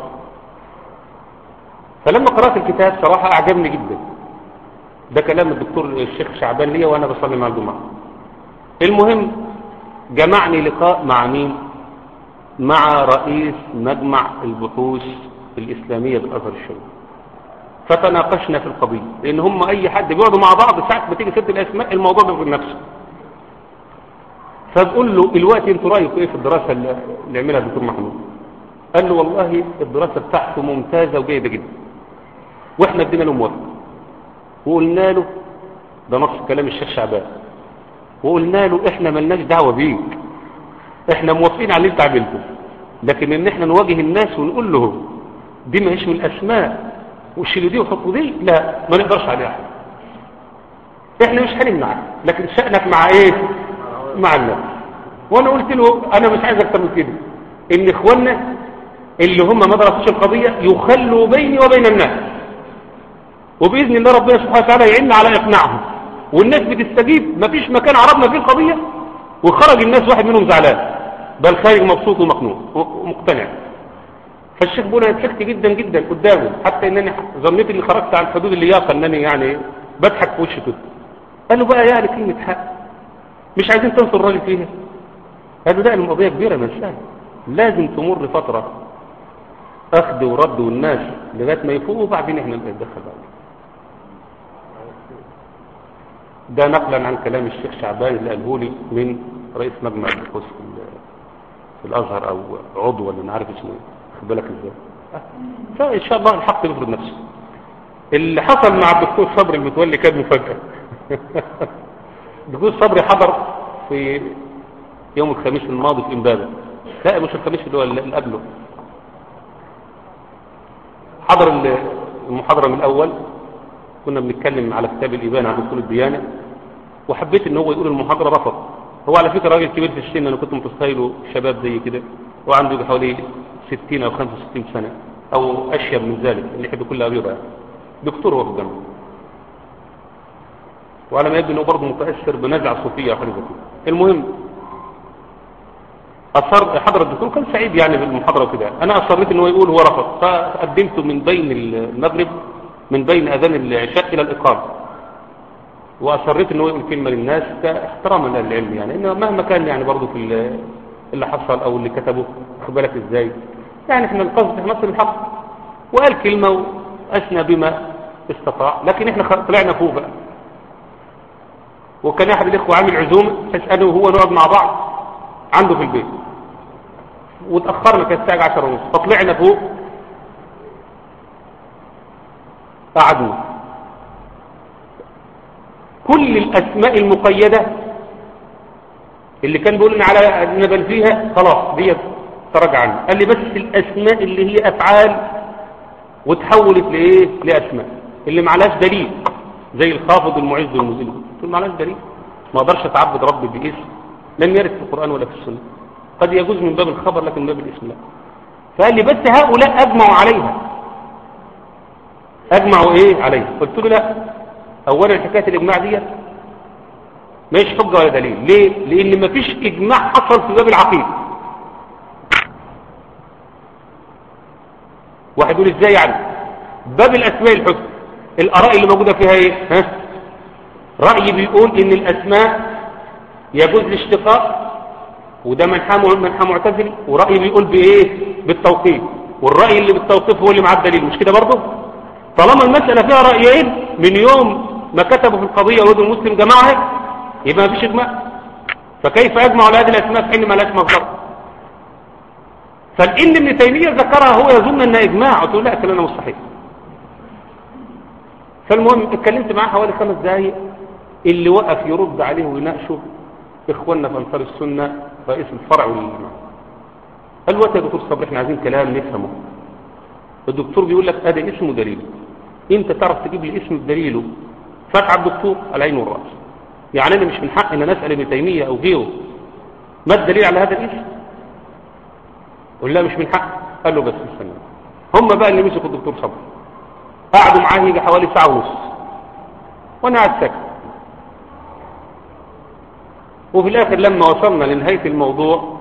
فلما قرأت الكتاب صراحه اعجبني جدا. ده كلام الدكتور الشيخ شعبان ليا وانا بصلي مع الجمعه. المهم جمعني لقاء مع مين؟ مع رئيس مجمع البحوث الاسلاميه بالازهر الشريف. فتناقشنا في القضيه، لان هم اي حد بيقعدوا مع بعض ساعه ما تيجي سيره الاسماء الموضوع بيبقى نفسه. فبقول له الوقت انتوا رايكم ايه في الدراسه اللي عملها الدكتور محمود؟ قال له والله الدراسه بتاعته ممتازه وجيده جدا، واحنا ادينا له موافقه وقلنا له ده نص كلام الشيخ شعبان، وقلنا له احنا ملناش دعوه بيك، احنا موافقين على اللي انت عملته، لكن ان احنا نواجه الناس ونقول له دي ما هيش من الاسماء وشيلوا دي وحطوا دي، لا ما نقدرش عليها. احنا مش هنمنعك، لكن شأنك مع ايه؟ مع الناس. وانا قلت له انا مش عايز اكتر من كده، ان اخواننا اللي هم ما درسوش القضيه يخلوا بيني وبين الناس، وباذن الله ربنا سبحانه وتعالى يعين على اقناعهم، والناس بتستجيب. مفيش مكان عرضنا فيه القضيه وخرج الناس واحد منهم زعلان، بل خارج مبسوط ومقنوع ومقتنع. فالشيخ بيقول انا ضحكت جدا جدا قدامه، حتى انني ظنيت اني خرجت عن حدود اللياقه، انني يعني بضحك في وشه كده. قال له بقى يعني كلمه حق مش عايزين تنصر الراجل فيها؟ قال له ده القضيه كبيره مش سهله، لازم تمر فتره اخذ ورد والناس لغايه ما يفوقوا وبعدين احنا نتدخل بعد. ده نقلا عن كلام الشيخ شعبان اللي قاله لي من رئيس مجمع البحوث في الازهر او عضو ولا انا عارف اسمه ايه، خد بالك ازاي. فان شاء الله الحق يفرض نفسه. اللي حصل مع الدكتور صبري المتولي كان مفاجاه. الدكتور صبري حضر في يوم الخميس الماضي في امبابه، لا مش الخميس اللي هو اللي قبله، حضر المحاضره من الاول. كنا بنتكلم على كتاب الإبانة عن أصول الديانة، وحبيت ان هو يقول المحاضرة، رفض. هو على فكرة راجل كبير في السن، انا كنت متخيله شباب زي كده وعنده حوالي ستين او خمسة وستين سنة او اشيب من ذلك، اللي يحب كل ابيض، دكتور هو في الجامعة، وعلى ما يبدو انه برضه متاثر بنزعه صوفيه او حاجه كده. المهم اصر حضر الدكتور، كان سعيد يعني بالمحاضره وكده. انا اصريت ان هو يقول، هو رفض، فقدمته من بين المغرب، من بين اذان العشاء الى الاقامه، واصريت ان هو يقول كلمه للناس احتراما للعلم، يعني انه مهما كان يعني برضه في اللي حصل او اللي كتبه، خد بالك ازاي، يعني احنا القصد احنا نصل الحق. وقال كلمه واثنى بما استطاع، لكن احنا طلعنا فوق بقى. وكان احد الاخوه عامل عزومه بحيث انا وهو نقعد مع بعض عنده في البيت، وتاخرنا كانت الساعه عشرة ونص، فطلعنا فوق قعدنا. كل الاسماء المقيده اللي كان بيقول لنا على نبل فيها خلاص دي تراجع عنها. قال لي بس الاسماء اللي هي افعال وتحولت لايه؟ لاسماء اللي معلهاش دليل، زي الخافض والمعز والمذل، قلت معلهاش دليل، ما اقدرش اتعبد ربي باسم لم يرد في القران ولا في السنه، قد يجوز من باب الخبر لكن من باب الاسم لا. فقال لي بس هؤلاء اجمعوا عليها، اجمعوا ايه عليها؟ قلت له لا، اولا حكايه الاجماع دي مش حجه ولا دليل. ليه؟ لان ما فيش اجماع حصل في باب العقيده. واحد يقول ازاي يعني؟ باب الاسماء الحسنى الاراء اللي موجوده فيها ايه؟ ها؟ راي بيقول ان الاسماء يجوز الاشتقاق، وده منحى منحى معتزلي، وراي بيقول بايه؟ بالتوقيف، والراي اللي بالتوقيف هو اللي معاه الدليل، مش كده برضه؟ طالما المساله فيها رايين من يوم ما كتبوا في القضيه ولد المسلم جماعه، يبقى ما فيش اجماع. فكيف اجمع على هذه الاسماء في حين ما لهاش مصدر؟ فالإن ابن تيمية ذكرها هو يظن أنها إجماع، قلت له لا كلامنا مش صحيح. فالمهم اتكلمت معاه حوالي خمس دقايق، اللي وقف يرد عليه ويناقشه إخواننا في أنصار السنة رئيس الفرع والجماعة. قال له يا دكتور صبري احنا عايزين كلام نفهمه. الدكتور بيقول لك ادي اسمه دليل، انت تعرف تجيب لي اسم بدليله؟ فتح الدكتور العين والراس. يعني انا مش من حق ان انا اسال ابن تيميه او غيره ما الدليل على هذا الاسم؟ قال لا مش من حق. قال له بس استنى، هم بقى اللي مسكوا الدكتور صبري قعدوا معاه يجي حوالي ساعه ونص وانا قاعد ساكت. وفي الاخر لما وصلنا لنهايه الموضوع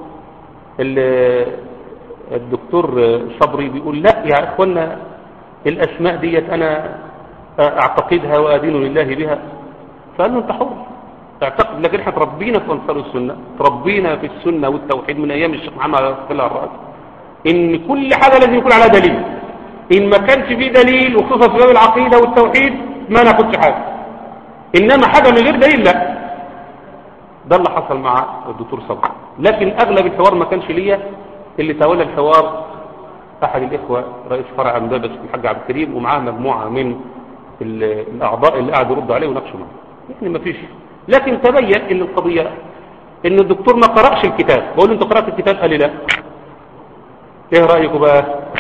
الدكتور صبري بيقول لا يا اخوانا الاسماء ديت انا اعتقدها وادين لله بها. فقال له انت حر تعتقد، لكن احنا تربينا في انصار السنه، تربينا في السنه والتوحيد من ايام الشيخ محمد على الراس ان كل حاجه لازم يكون عليها دليل. ان ما كانش فيه دليل وخصوصا في باب العقيده والتوحيد ما ناخدش حاجه، انما حاجه من غير دليل لا. ده اللي حصل مع الدكتور صبري. لكن اغلب الحوار ما كانش ليا، اللي تولى الحوار احد الاخوه رئيس فرع امدادس الحاج عبد الكريم ومعاه مجموعه من الاعضاء اللي قعدوا يردوا عليه وناقشوا معاه. يعني ما فيش، لكن تبين ان القضيه ان الدكتور ما قرأش الكتاب. بقول له انت قرأت الكتاب؟ قال لي لا. ايه رايكم بقى؟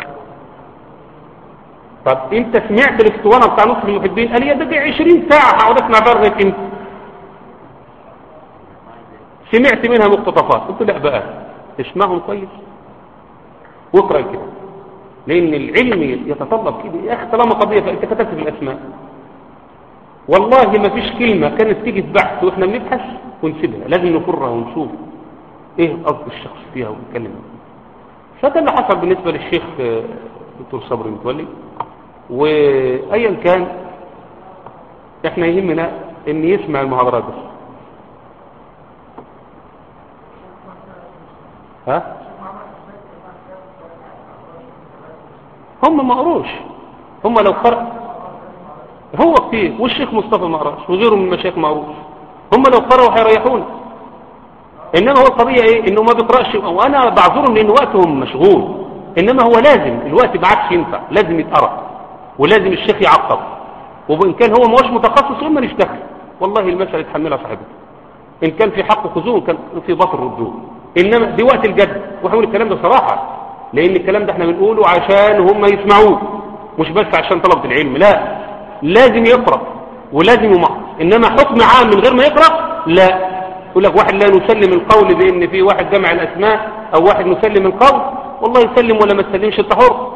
طب انت سمعت الاسطوانه بتاع نصر المحبين؟ قال لي ده دي عشرين ساعه هقعد اسمع بقى لغايه امتى؟ سمعت منها مقتطفات. قلت لا بقى اسمعهم كويس واقرا الكتاب، لان العلم يتطلب كده يا اخي. طالما قضيه فانت كتبت بالاسماء، والله ما فيش كلمه كانت تيجي في بحث واحنا بنبحث ونسيبها، لازم نفرها ونشوف ايه قصد الشخص فيها ونتكلم. فده اللي حصل بالنسبه للشيخ دكتور صبري متولي. وايا كان احنا يهمنا ان يسمع المحاضرات بس. ها هم ما قروش، هم لو قرأ هو كتير والشيخ مصطفى ما قراش وغيره من المشايخ ما قروش. هم لو قرأوا هيريحونا، انما هو القضيه ايه؟ انه ما بيقراش وانا بعذرهم لان وقتهم مشغول. انما هو لازم الوقت ما عادش ينفع، لازم يتقرأ ولازم الشيخ يعقب. وان كان هو ما هوش متخصص هم يشتغل، والله المسألة يتحملها صاحبه. ان كان في حق خذوه، كان في باطل ردوه. انما دي وقت الجد، وحاول الكلام ده صراحه، لان الكلام ده احنا بنقوله عشان هم يسمعوه مش بس عشان طلبة العلم. لا، لازم يقرأ ولازم يمحص. انما حكم عام من غير ما يقرأ لا. يقول لك واحد لا نسلم القول بان في واحد جمع الاسماء، او واحد نسلم القول. والله يسلم ولا ما تسلمش انت حر،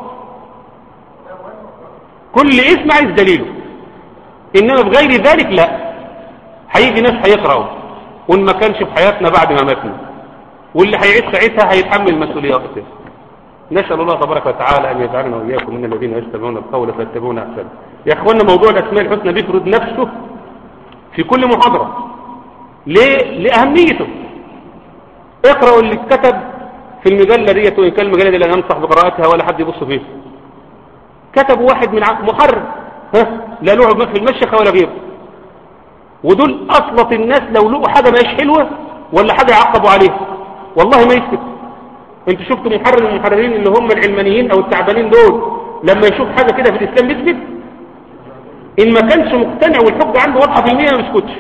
كل اسم عايز دليله. انما بغير ذلك لا، هيجي ناس هيقرأوا وان ما كانش في حياتنا بعد ما ماتنا، واللي هيعيش ساعتها هيتحمل مسؤوليات. نسأل الله تبارك وتعالى أن يجعلنا وإياكم من الذين يستمعون القول فيتبعون أحسنه. يا إخواننا موضوع الأسماء الحسنى بيفرض نفسه في كل محاضرة. ليه؟ لأهميته. اقرأوا اللي اتكتب في المجلة ديت، وإن كان المجلة دي لا ننصح بقراءتها ولا حد يبص فيها. كتب واحد من محرر، ها لا له في المشيخة ولا غيره، ودول أصلة الناس لو لقوا حاجة ماهيش حلوة ولا حاجة يعقبوا عليها والله ما يسكت. انت شفتوا محرر من المحررين اللي هم العلمانيين او التعبانين دول لما يشوف حاجة كده في الاسلام بيسكت؟ ان ما كانش مقتنع والحجة عنده واضحة في المية ما بيسكتش،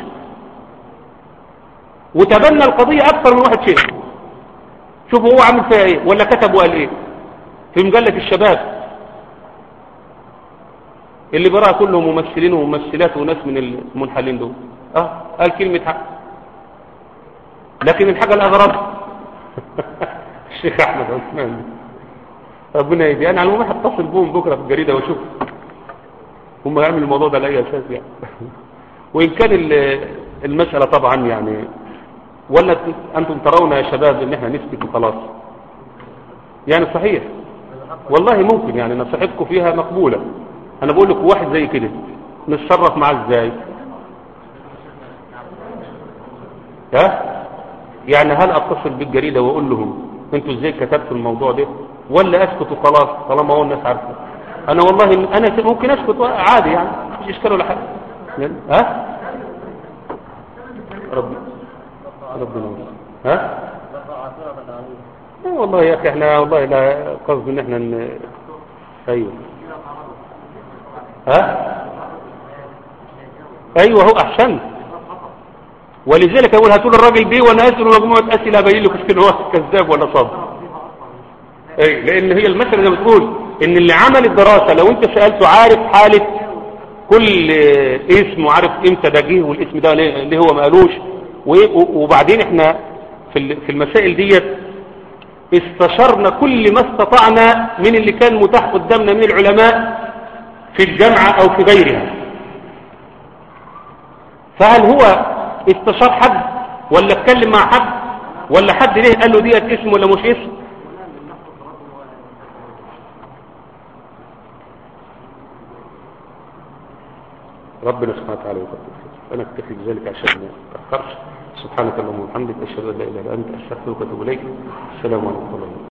وتبنى القضية اكثر من واحد شيخ. شوفوا هو عامل فيها ايه، ولا كتب وقال ايه في مجلة الشباب اللي براها كلهم ممثلين وممثلات وناس من المنحلين دول. اه قال كلمة حق. لكن الحاجة الاغرب الشيخ احمد عثمان ربنا يهديه، انا على العموم هتصل بهم بكره في الجريده واشوف هم يعملوا الموضوع ده لاي اساس يعني. وان كان المساله طبعا يعني، ولا انتم ترون يا شباب ان احنا نسكت وخلاص؟ يعني صحيح والله ممكن يعني نصيحتكم فيها مقبوله. انا بقول لكم واحد زي كده نتصرف معاه ازاي؟ ها يعني هل اتصل بالجريده واقول لهم انتوا ازاي كتبتوا الموضوع ده، ولا اسكت وخلاص طالما هو الناس عارفه؟ انا والله انا ممكن اسكت عادي يعني مفيش اشكال ولا حاجه. ها ربي ربنا ها اه والله يا اخي احنا والله لا قصد ان احنا ن... ايوه ها ايوه هو احسن. ولذلك اقول هاتوا الراجل دي وانا اسال مجموعه اسئله ابين لكم ان هو كذاب ولا صادق. اي لان هي المساله زي ما بتقول ان اللي عمل الدراسه لو انت سالته عارف حاله كل اسم وعارف امتى ده جه والاسم ده ليه هو ما قالوش. وبعدين احنا في في المسائل ديت استشرنا كل ما استطعنا من اللي كان متاح قدامنا من العلماء في الجامعه او في غيرها. فهل هو استشار حد ولا اتكلم مع حد ولا حد ليه قال له ديت اسم ولا مش اسم؟ ربنا سبحانه وتعالى يقدر. انا اكتفي بذلك عشان ما اتاخرش. سبحانك اللهم وبحمدك اشهد ان لا اله الا انت استغفرك واتوب اليك. السلام عليكم ورحمه الله.